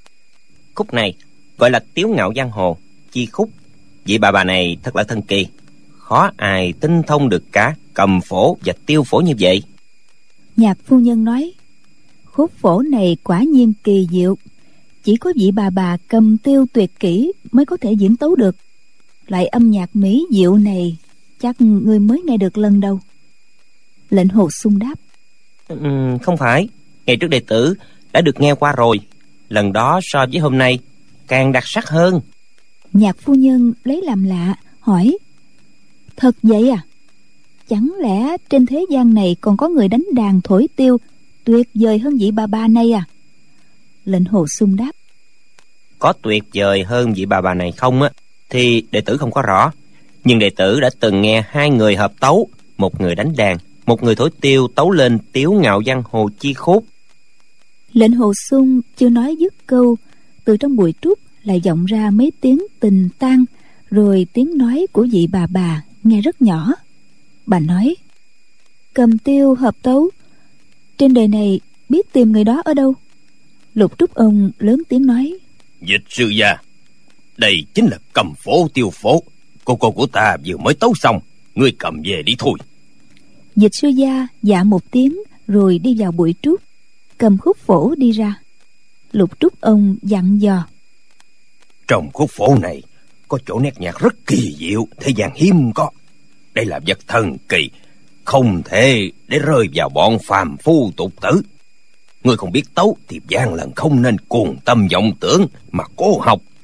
[SPEAKER 3] "Khúc này gọi là Tiếu Ngạo Giang Hồ, chi khúc. Vị bà bà này thật là thần kỳ, khó ai tinh thông được cả cầm phổ và tiêu phổ như vậy."
[SPEAKER 2] Nhạc phu nhân nói: "Khúc phổ này quả nhiên kỳ diệu, chỉ có vị bà bà cầm tiêu tuyệt kỹ mới có thể diễn tấu được. Loại âm nhạc mỹ diệu này chắc người mới nghe được lần đầu." Lệnh Hồ Xuân đáp:
[SPEAKER 3] uhm, "Không phải, ngày trước đệ tử đã được nghe qua rồi. Lần đó so với hôm nay càng đặc sắc hơn."
[SPEAKER 2] Nhạc phu nhân lấy làm lạ, hỏi: "Thật vậy à? Chẳng lẽ trên thế gian này còn có người đánh đàn thổi tiêu tuyệt vời hơn vị bà bà này à?" Lệnh Hồ Xuân đáp:
[SPEAKER 3] "Có tuyệt vời hơn vị bà bà này không á thì đệ tử không có rõ, nhưng đệ tử đã từng nghe hai người hợp tấu, một người đánh đàn, một người thổi tiêu, tấu lên Tiếu Ngạo Giang Hồ chi khúc."
[SPEAKER 2] Lệnh Hồ Xuân chưa nói dứt câu, từ trong bụi trúc lại vọng ra mấy tiếng tình tang, rồi tiếng nói của vị bà bà nghe rất nhỏ. Bà nói: "Cầm tiêu hợp tấu, trên đời này biết tìm người đó ở đâu?" Lục Trúc ông lớn tiếng nói:
[SPEAKER 4] "Dịch sư gia, đây chính là cầm phổ tiêu phổ, cô cô của ta vừa mới tấu xong, ngươi cầm về đi thôi."
[SPEAKER 2] Dịch sư gia dạ một tiếng rồi đi vào bụi trúc, cầm khúc phổ đi ra. Lục Trúc ông dặn dò:
[SPEAKER 4] "Trong khúc phổ này có chỗ nét nhạc rất kỳ diệu, thế gian hiếm có. Đây là vật thần kỳ, không thể để rơi vào bọn phàm phu tục tử. Ngươi không biết tấu thì gian lần không nên cuồng tâm vọng tưởng mà cố học.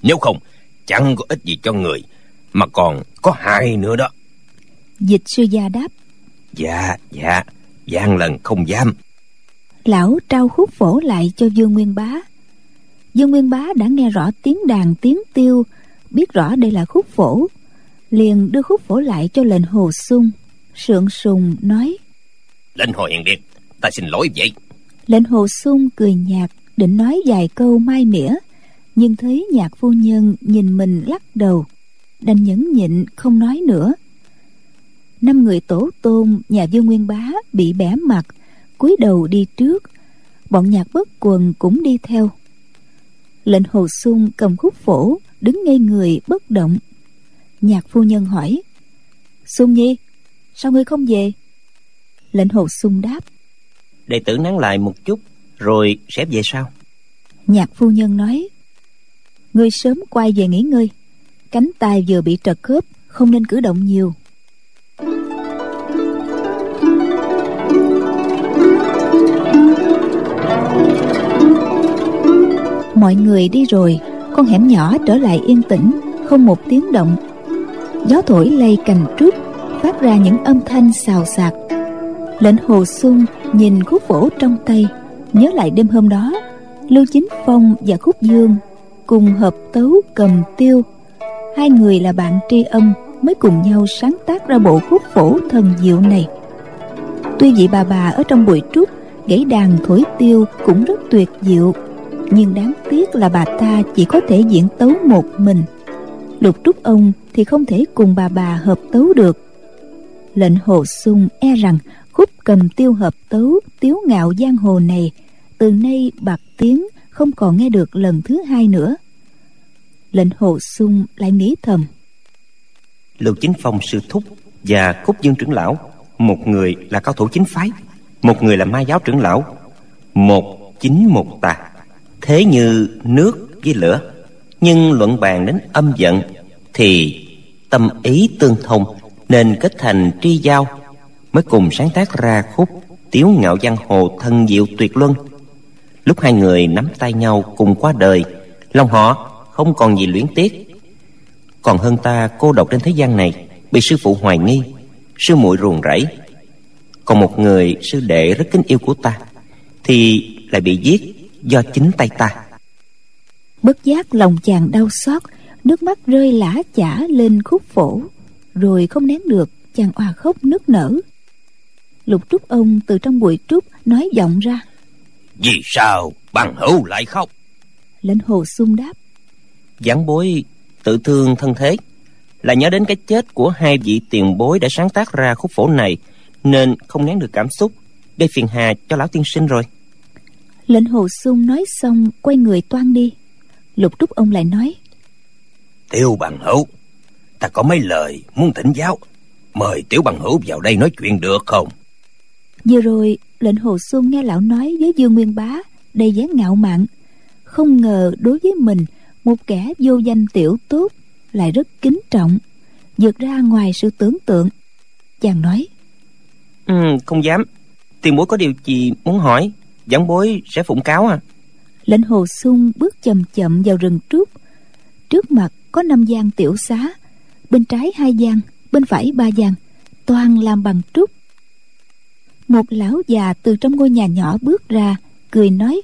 [SPEAKER 4] Nếu không, chẳng có ích gì cho người, mà còn có hại nữa đó.
[SPEAKER 2] Dịch sư gia đáp:
[SPEAKER 4] Dạ, dạ, vạn lần không dám.
[SPEAKER 2] Lão trao khúc phổ lại cho Dương Nguyên Bá. Dương Nguyên Bá đã nghe rõ tiếng đàn tiếng tiêu, biết rõ đây là khúc phổ, liền đưa khúc phổ lại cho lệnh Hồ Xung. Sượng Sùng nói:
[SPEAKER 4] Lệnh Hồ Hiền Điệt, ta xin lỗi vậy.
[SPEAKER 2] Lệnh Hồ Xung cười nhạt, định nói vài câu mai mỉa, nhưng thấy Nhạc phu nhân nhìn mình lắc đầu, đành nhẫn nhịn không nói nữa. Năm người tổ tôn nhà Dương Nguyên Bá bị bẻ mặt, cúi đầu đi trước, bọn Nhạc Bất Quần cũng đi theo. Lệnh Hồ Xung cầm khúc phổ, đứng ngây người bất động. Nhạc phu nhân hỏi: Xung Nhi, sao ngươi không về? Lệnh Hồ Xung đáp:
[SPEAKER 3] Đệ tử nán lại một chút, rồi sẽ về sau.
[SPEAKER 2] Nhạc phu nhân nói: Ngươi sớm quay về nghỉ ngơi, cánh tay vừa bị trật khớp, không nên cử động nhiều. Mọi người đi rồi, con hẻm nhỏ trở lại yên tĩnh, không một tiếng động. Gió thổi lay cành trúc, phát ra những âm thanh xào xạc. Lệnh Hồ Xung nhìn khúc phổ trong tay, nhớ lại đêm hôm đó Lưu Chính Phong và Khúc Dương cùng hợp tấu cầm tiêu. Hai người là bạn tri âm, mới cùng nhau sáng tác ra bộ khúc phổ thần diệu này. Tuy vị bà bà ở trong bụi trúc gãy đàn thổi tiêu cũng rất tuyệt diệu, nhưng đáng tiếc là bà ta chỉ có thể diễn tấu một mình. Lục Trúc ông thì không thể cùng bà bà hợp tấu được. Lệnh Hồ Xung e rằng khúc cầm tiêu hợp tấu Tiếu Ngạo Giang Hồ này từ nay bạc tiếng, không còn nghe được lần thứ hai nữa. Lệnh Hồ Xung lại nghĩ thầm:
[SPEAKER 3] Lưu Chính Phong sư thúc và Khúc Dương trưởng lão, một người là cao thủ chính phái, một người là ma giáo trưởng lão, một chính một tà, thế như nước với lửa. Nhưng luận bàn đến âm vận thì tâm ý tương thông, nên kết thành tri giao, mới cùng sáng tác ra khúc Tiếu Ngạo Giang Hồ thần diệu tuyệt luân. Lúc hai người nắm tay nhau cùng qua đời, lòng họ không còn gì luyến tiếc. Còn hơn ta cô độc trên thế gian này, bị sư phụ hoài nghi, sư muội ruồng rẫy. Còn một người sư đệ rất kính yêu của ta thì lại bị giết do chính tay ta.
[SPEAKER 2] Bất giác lòng chàng đau xót, nước mắt rơi lã chã lên khúc phổ, rồi không nén được, chàng òa khóc nức nở. Lục Trúc ông từ trong bụi trúc nói vọng ra:
[SPEAKER 4] Vì sao bằng hữu lại khóc?
[SPEAKER 2] Lệnh Hồ Xung đáp:
[SPEAKER 3] Giảng bối tự thương thân thế, là nhớ đến cái chết của hai vị tiền bối đã sáng tác ra khúc phổ này, nên không nén được cảm xúc, gây phiền hà cho lão tiên sinh rồi.
[SPEAKER 2] Lệnh Hồ Xung nói xong quay người toan đi. Lục Trúc ông lại nói:
[SPEAKER 4] Tiểu bằng hữu, ta có mấy lời muốn thỉnh giáo, mời tiểu bằng hữu vào đây nói chuyện được không?
[SPEAKER 2] Vừa rồi Lệnh Hồ Xung nghe lão nói với Dương Nguyên Bá đầy dáng ngạo mạn, không ngờ đối với mình, một kẻ vô danh tiểu tốt, lại rất kính trọng, vượt ra ngoài sự tưởng tượng. Chàng nói:
[SPEAKER 3] Ừ, không dám. Tiền bối có điều gì muốn hỏi, giảng bối sẽ phụng cáo à.
[SPEAKER 2] Lệnh Hồ Xung bước chậm chậm vào rừng trúc. Trước mặt có năm gian tiểu xá, bên trái hai gian, bên phải ba gian, toàn làm bằng trúc. Một lão già từ trong ngôi nhà nhỏ bước ra, cười nói: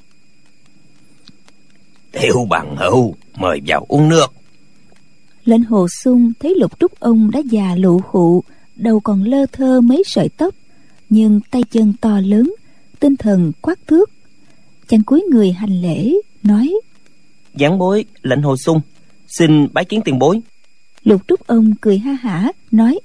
[SPEAKER 4] Tiểu bằng hữu, mời vào uống nước.
[SPEAKER 2] Lệnh Hồ Xung thấy Lục Trúc ông đã già lụ khụ, đầu còn lơ thơ mấy sợi tóc, nhưng tay chân to lớn, tinh thần quắc thước. Chàng cúi người hành lễ, nói:
[SPEAKER 3] Giảng bối Lệnh Hồ Xung, xin bái kiến tiền bối.
[SPEAKER 2] Lục Trúc ông cười ha hả, nói: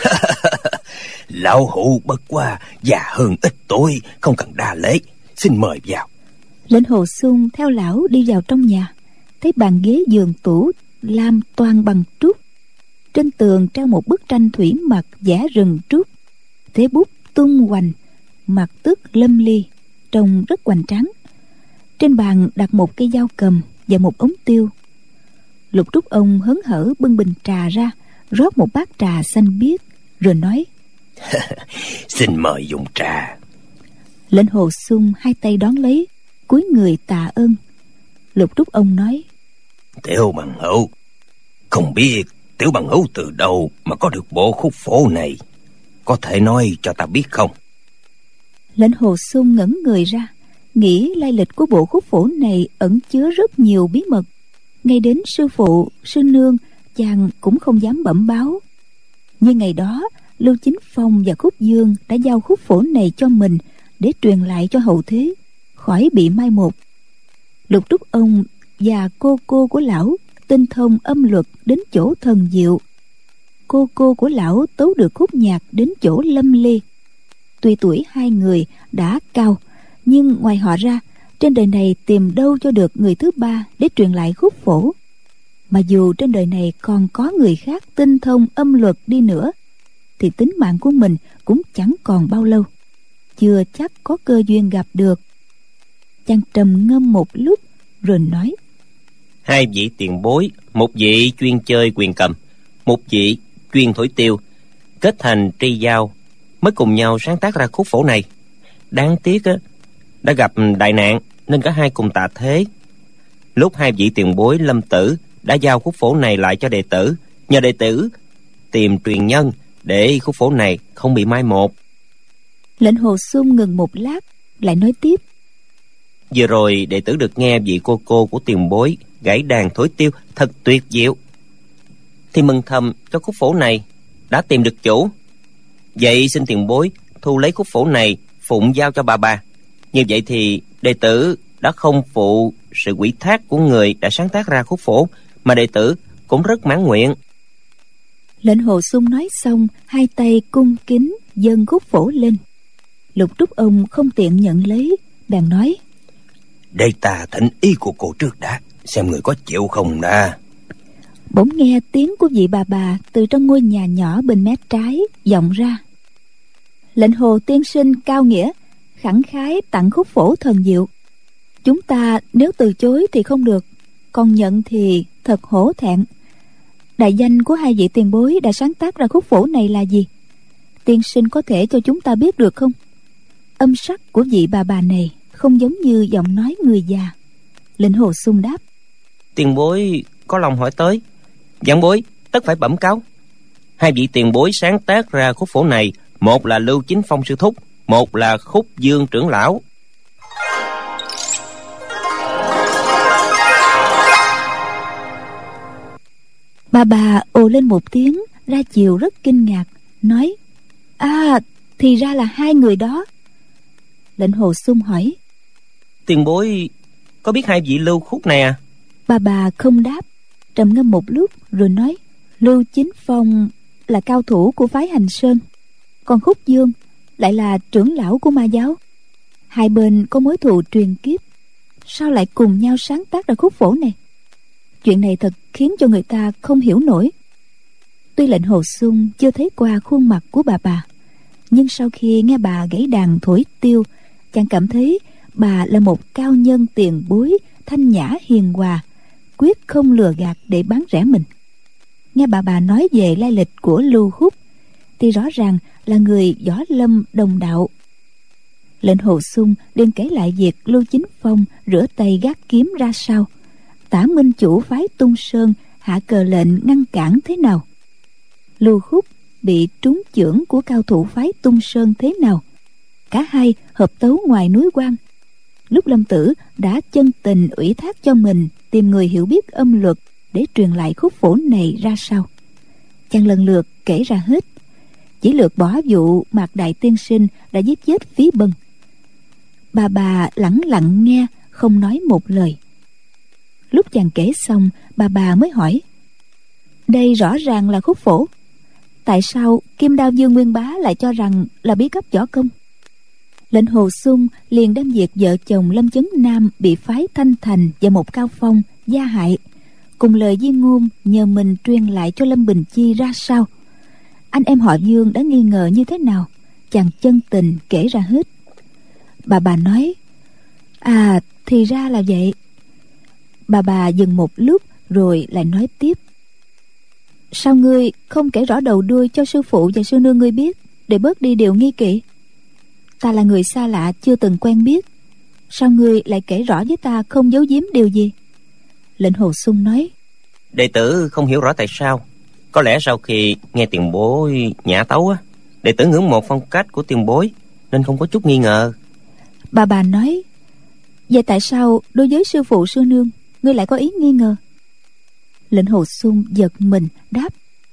[SPEAKER 4] Lão hữu bất qua già hơn ít tuổi, không cần đa lễ, xin mời vào.
[SPEAKER 2] Lệnh Hồ Xung theo lão đi vào trong nhà, thấy bàn ghế giường tủ lam toàn bằng trúc, trên tường treo một bức tranh thủy mặc vẽ rừng trúc, thế bút tung hoành, mặt tức lâm ly, trông rất hoành tráng. Trên bàn đặt một cây dao cầm và một ống tiêu. Lục Trúc ông hớn hở bưng bình trà ra, rót một bát trà xanh biếc, rồi nói:
[SPEAKER 4] Xin mời dùng trà.
[SPEAKER 2] Lệnh Hồ Xung hai tay đón lấy, cúi người tạ ơn. Lục Trúc ông nói:
[SPEAKER 3] Tiểu bằng hữu, không biết tiểu bằng hữu từ đâu mà có được bộ khúc phổ này, có thể nói cho ta biết không?
[SPEAKER 2] Lệnh Hồ Xung ngẩn người ra, nghĩ lai lịch của bộ khúc phổ này ẩn chứa rất nhiều bí mật, ngay đến sư phụ, sư nương chàng cũng không dám bẩm báo. Nhưng ngày đó Lưu Chính Phong và Khúc Dương đã giao khúc phổ này cho mình để truyền lại cho hậu thế, khỏi bị mai một. Lục Trúc ông và cô cô của lão tinh thông âm luật đến chỗ thần diệu. Cô cô của lão tấu được khúc nhạc đến chỗ lâm ly. Tuy tuổi hai người đã cao, nhưng ngoài họ ra, trên đời này tìm đâu cho được người thứ ba để truyền lại khúc phổ. Mà dù trên đời này còn có người khác tinh thông âm luật đi nữa, thì tính mạng của mình cũng chẳng còn bao lâu, chưa chắc có cơ duyên gặp được. Chàng trầm ngâm một lúc rồi nói:
[SPEAKER 5] Hai vị tiền bối, một vị chuyên chơi quyền cầm, một vị chuyên thổi tiêu, kết thành tri giao mới cùng nhau sáng tác ra khúc phổ này. Đáng tiếc á, đã gặp đại nạn nên cả hai cùng tạ thế. Lúc hai vị tiền bối lâm tử đã giao khúc phổ này lại cho đệ tử, nhờ đệ tử tìm truyền nhân để khúc phổ này không bị mai một.
[SPEAKER 2] Lệnh Hồ Xung ngừng một lát lại nói tiếp:
[SPEAKER 5] Vừa rồi đệ tử được nghe vị cô cô của tiền bối gảy đàn thổi tiêu thật tuyệt diệu, thì mừng thầm cho khúc phổ này đã tìm được chủ. Vậy xin tiền bối thu lấy khúc phổ này phụng giao cho bà bà. Như vậy thì đệ tử đã không phụ sự ủy thác của người đã sáng tác ra khúc phổ, mà đệ tử cũng rất mãn nguyện.
[SPEAKER 2] Lệnh Hồ Xung nói xong, hai tay cung kính dâng khúc phổ lên. Lục Trúc ông không tiện nhận lấy, bèn nói:
[SPEAKER 3] Để ta thỉnh ý của cô trước đã, xem người có chịu không đã.
[SPEAKER 2] Bỗng nghe tiếng của vị bà bà từ trong ngôi nhà nhỏ bên mé trái vọng ra: Lệnh Hồ tiên sinh cao nghĩa, khẳng khái tặng khúc phổ thần diệu. Chúng ta nếu từ chối thì không được, còn nhận thì thật hổ thẹn. Đại danh của hai vị tiền bối đã sáng tác ra khúc phổ này là gì? Tiên sinh có thể cho chúng ta biết được không? Âm sắc của vị bà bà này không giống như giọng nói người già. Lệnh Hồ Xung đáp:
[SPEAKER 5] Tiền bối có lòng hỏi tới, vãn bối tất phải bẩm cáo. Hai vị tiền bối sáng tác ra khúc phổ này, một là Lưu Chính Phong sư thúc, một là Khúc Dương trưởng lão.
[SPEAKER 2] Bà bà ồ lên một tiếng, ra chiều rất kinh ngạc, nói: À, thì ra là hai người đó. Lệnh Hồ Xung hỏi:
[SPEAKER 5] Tiền bối có biết hai vị Lưu khúc này à?
[SPEAKER 2] Bà bà không đáp, trầm ngâm một lúc rồi nói: Lưu Chính Phong là cao thủ của phái Hành Sơn, còn Khúc Dương lại là trưởng lão của ma giáo. Hai bên có mối thù truyền kiếp, sao lại cùng nhau sáng tác ra khúc phổ này? Chuyện này thật khiến cho người ta không hiểu nổi. Tuy Lệnh Hồ Xung chưa thấy qua khuôn mặt của bà bà, nhưng sau khi nghe bà gảy đàn thổi tiêu, chàng cảm thấy bà là một cao nhân tiền bối, thanh nhã hiền hòa, quyết không lừa gạt để bán rẻ mình. Nghe bà bà nói về lai lịch của Lưu Khúc thì rõ ràng là người võ lâm đồng đạo. Lệnh Hồ Xung liền kể lại việc Lưu Chính Phong rửa tay gác kiếm ra sao, Tả Minh chủ phái Tung Sơn hạ cờ lệnh ngăn cản thế nào, Lưu Khúc bị trúng chưởng của cao thủ phái Tung Sơn thế nào. Cả hai hợp tấu ngoài núi Quan. Lúc lâm tử đã chân tình ủy thác cho mình tìm người hiểu biết âm luật để truyền lại khúc phổ này ra sao. Chàng lần lượt kể ra hết, chỉ lược bỏ vụ Mạc Đại tiên sinh đã giết chết Phí Bân. Bà bà lẳng lặng nghe, không nói một lời. Lúc chàng kể xong, bà bà mới hỏi: Đây rõ ràng là khúc phổ, tại sao Kim Đao Dương Nguyên Bá lại cho rằng là bí cấp võ công? Lệnh Hồ Xung liền đem việc vợ chồng Lâm Chấn Nam bị phái Thanh Thành và Một Cao Phong gia hại, cùng lời di ngôn nhờ mình truyền lại cho Lâm Bình Chi ra sao, anh em họ Dương đã nghi ngờ như thế nào, chàng chân tình kể ra hết. Bà bà nói: À, thì ra là vậy. Bà bà dừng một lúc rồi lại nói tiếp: Sao ngươi không kể rõ đầu đuôi cho sư phụ và sư nương ngươi biết, để bớt đi điều nghi kỵ? Ta là người xa lạ chưa từng quen biết, sao ngươi lại kể rõ với ta không giấu giếm điều gì? Lệnh Hồ Xung nói:
[SPEAKER 5] Đệ tử không hiểu rõ tại sao. Có lẽ sau khi nghe tiền bối nhả tấu á, đệ tử ngưỡng mộ phong cách của tiền bối nên không có chút nghi ngờ.
[SPEAKER 2] Bà bà nói: Vậy tại sao đối với sư phụ sư nương ngươi lại có ý nghi ngờ? Lệnh Hồ Xung giật mình đáp: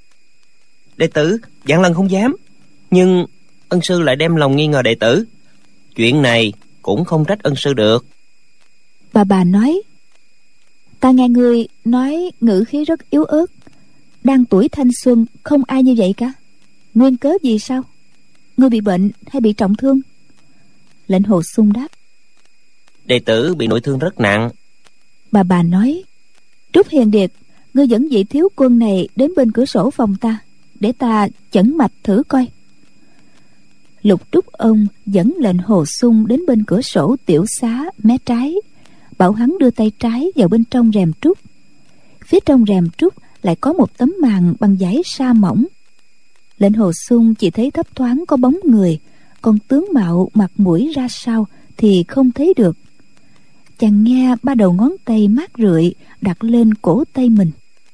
[SPEAKER 5] Đệ tử vạn lần không dám, nhưng ân sư lại đem lòng nghi ngờ đệ tử. Chuyện này cũng không trách ân sư được.
[SPEAKER 2] Bà bà nói: Ta nghe ngươi nói ngữ khí rất yếu ớt, đang tuổi thanh xuân không ai như vậy cả. Nguyên cớ gì sao? Ngươi bị bệnh hay bị trọng thương? Lệnh Hồ Xung đáp:
[SPEAKER 5] Đệ tử bị nội thương rất nặng.
[SPEAKER 2] Bà bà nói: Trúc Hiền Điệt, ngươi dẫn vị thiếu quân này đến bên cửa sổ phòng ta, để ta chẩn mạch thử coi. Lục Trúc ông dẫn Lệnh Hồ Xung đến bên cửa sổ tiểu xá mé trái, bảo hắn đưa tay trái vào bên trong rèm trúc. Phía trong rèm trúc lại có một tấm màn bằng vải sa mỏng. Lệnh Hồ Xung chỉ thấy thấp thoáng có bóng người, còn tướng mạo mặt mũi ra sao thì không thấy được. Chàng nghe ba đầu ngón tay mát rượi đặt lên cổ tay mình.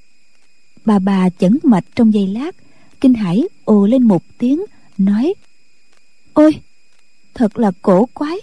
[SPEAKER 2] Bà bà chẩn mạch trong giây lát, kinh hãi ồ lên một tiếng, nói: Ôi, thật là cổ quái.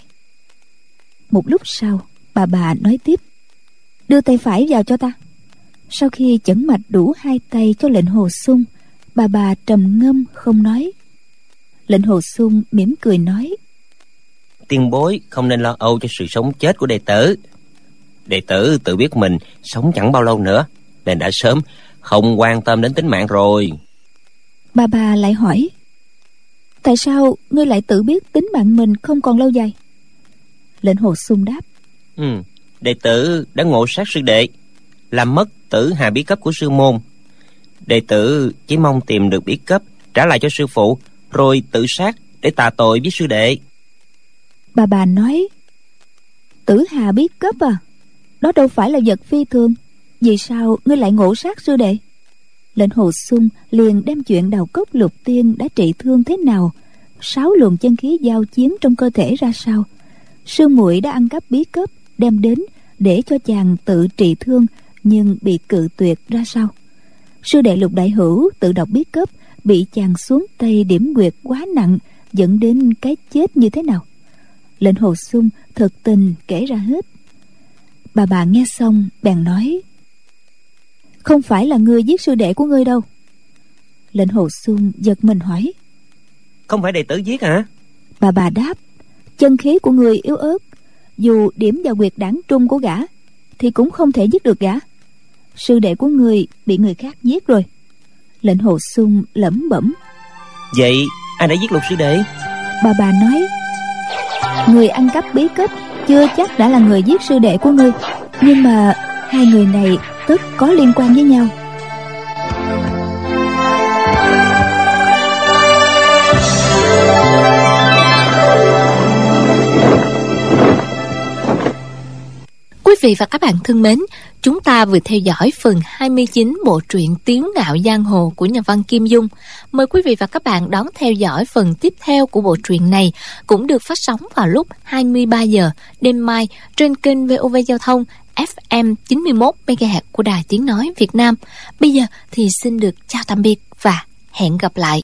[SPEAKER 2] Một lúc sau, bà bà nói tiếp: Đưa tay phải vào cho ta. Sau khi chẩn mạch đủ hai tay cho Lệnh Hồ Xung, bà bà trầm ngâm không nói. Lệnh Hồ Xung mỉm cười nói:
[SPEAKER 5] Tiền bối không nên lo âu cho sự sống chết của đệ tử. Đệ tử tự biết mình sống chẳng bao lâu nữa, nên đã sớm không quan tâm đến tính mạng rồi.
[SPEAKER 2] Bà bà lại hỏi: Tại sao ngươi lại tự biết tính mạng mình không còn lâu dài? Lệnh Hồ Xung đáp:
[SPEAKER 5] Ừ, đệ tử đã ngộ sát sư đệ, làm mất tử hà bí cấp của sư môn. Đệ tử chỉ mong tìm được bí cấp trả lại cho sư phụ, rồi tự sát để tạ tội với sư đệ.
[SPEAKER 2] Bà bà nói: Tử hà bí cấp à? Đó đâu phải là vật phi thường. Vì sao ngươi lại ngộ sát sư đệ? Lệnh Hồ Xung liền đem chuyện đào cốc lục tiên đã trị thương thế nào, sáu luồng chân khí giao chiến trong cơ thể ra sao, sư muội đã ăn cắp bí cấp đem đến để cho chàng tự trị thương nhưng bị cự tuyệt ra sao, sư đệ Lục Đại Hữu tự đọc bí cấp bị chàng xuống tay điểm nguyệt quá nặng dẫn đến cái chết như thế nào. Lệnh Hồ Xung thực tình kể ra hết. Bà bà nghe xong bèn nói: Không phải là ngươi giết sư đệ của ngươi đâu. Lệnh Hồ Xung giật mình hỏi:
[SPEAKER 5] Không phải đệ tử giết hả?
[SPEAKER 2] Bà bà đáp: Chân khí của ngươi yếu ớt, dù điểm vào huyệt đảng trung của gã thì cũng không thể giết được gã. Sư đệ của ngươi bị người khác giết rồi. Lệnh Hồ Xung lẩm bẩm:
[SPEAKER 5] Vậy ai đã giết Lục sư đệ?
[SPEAKER 2] Bà bà nói: Người ăn cắp bí cấp chưa chắc đã là người giết sư đệ của ngươi, nhưng mà hai người này tất có liên quan với nhau.
[SPEAKER 1] Quý vị và các bạn thân mến, chúng ta vừa theo dõi phần hai mươi chín bộ truyện Tiếu Ngạo Giang Hồ của nhà văn Kim Dung. Mời quý vị và các bạn đón theo dõi phần tiếp theo của bộ truyện này, cũng được phát sóng vào lúc hai mươi ba giờ đêm mai trên kênh vê o vê Giao thông ép em chín mươi mốt mê ga héc của Đài Tiếng Nói Việt Nam. Bây giờ thì xin được chào tạm biệt và hẹn gặp lại.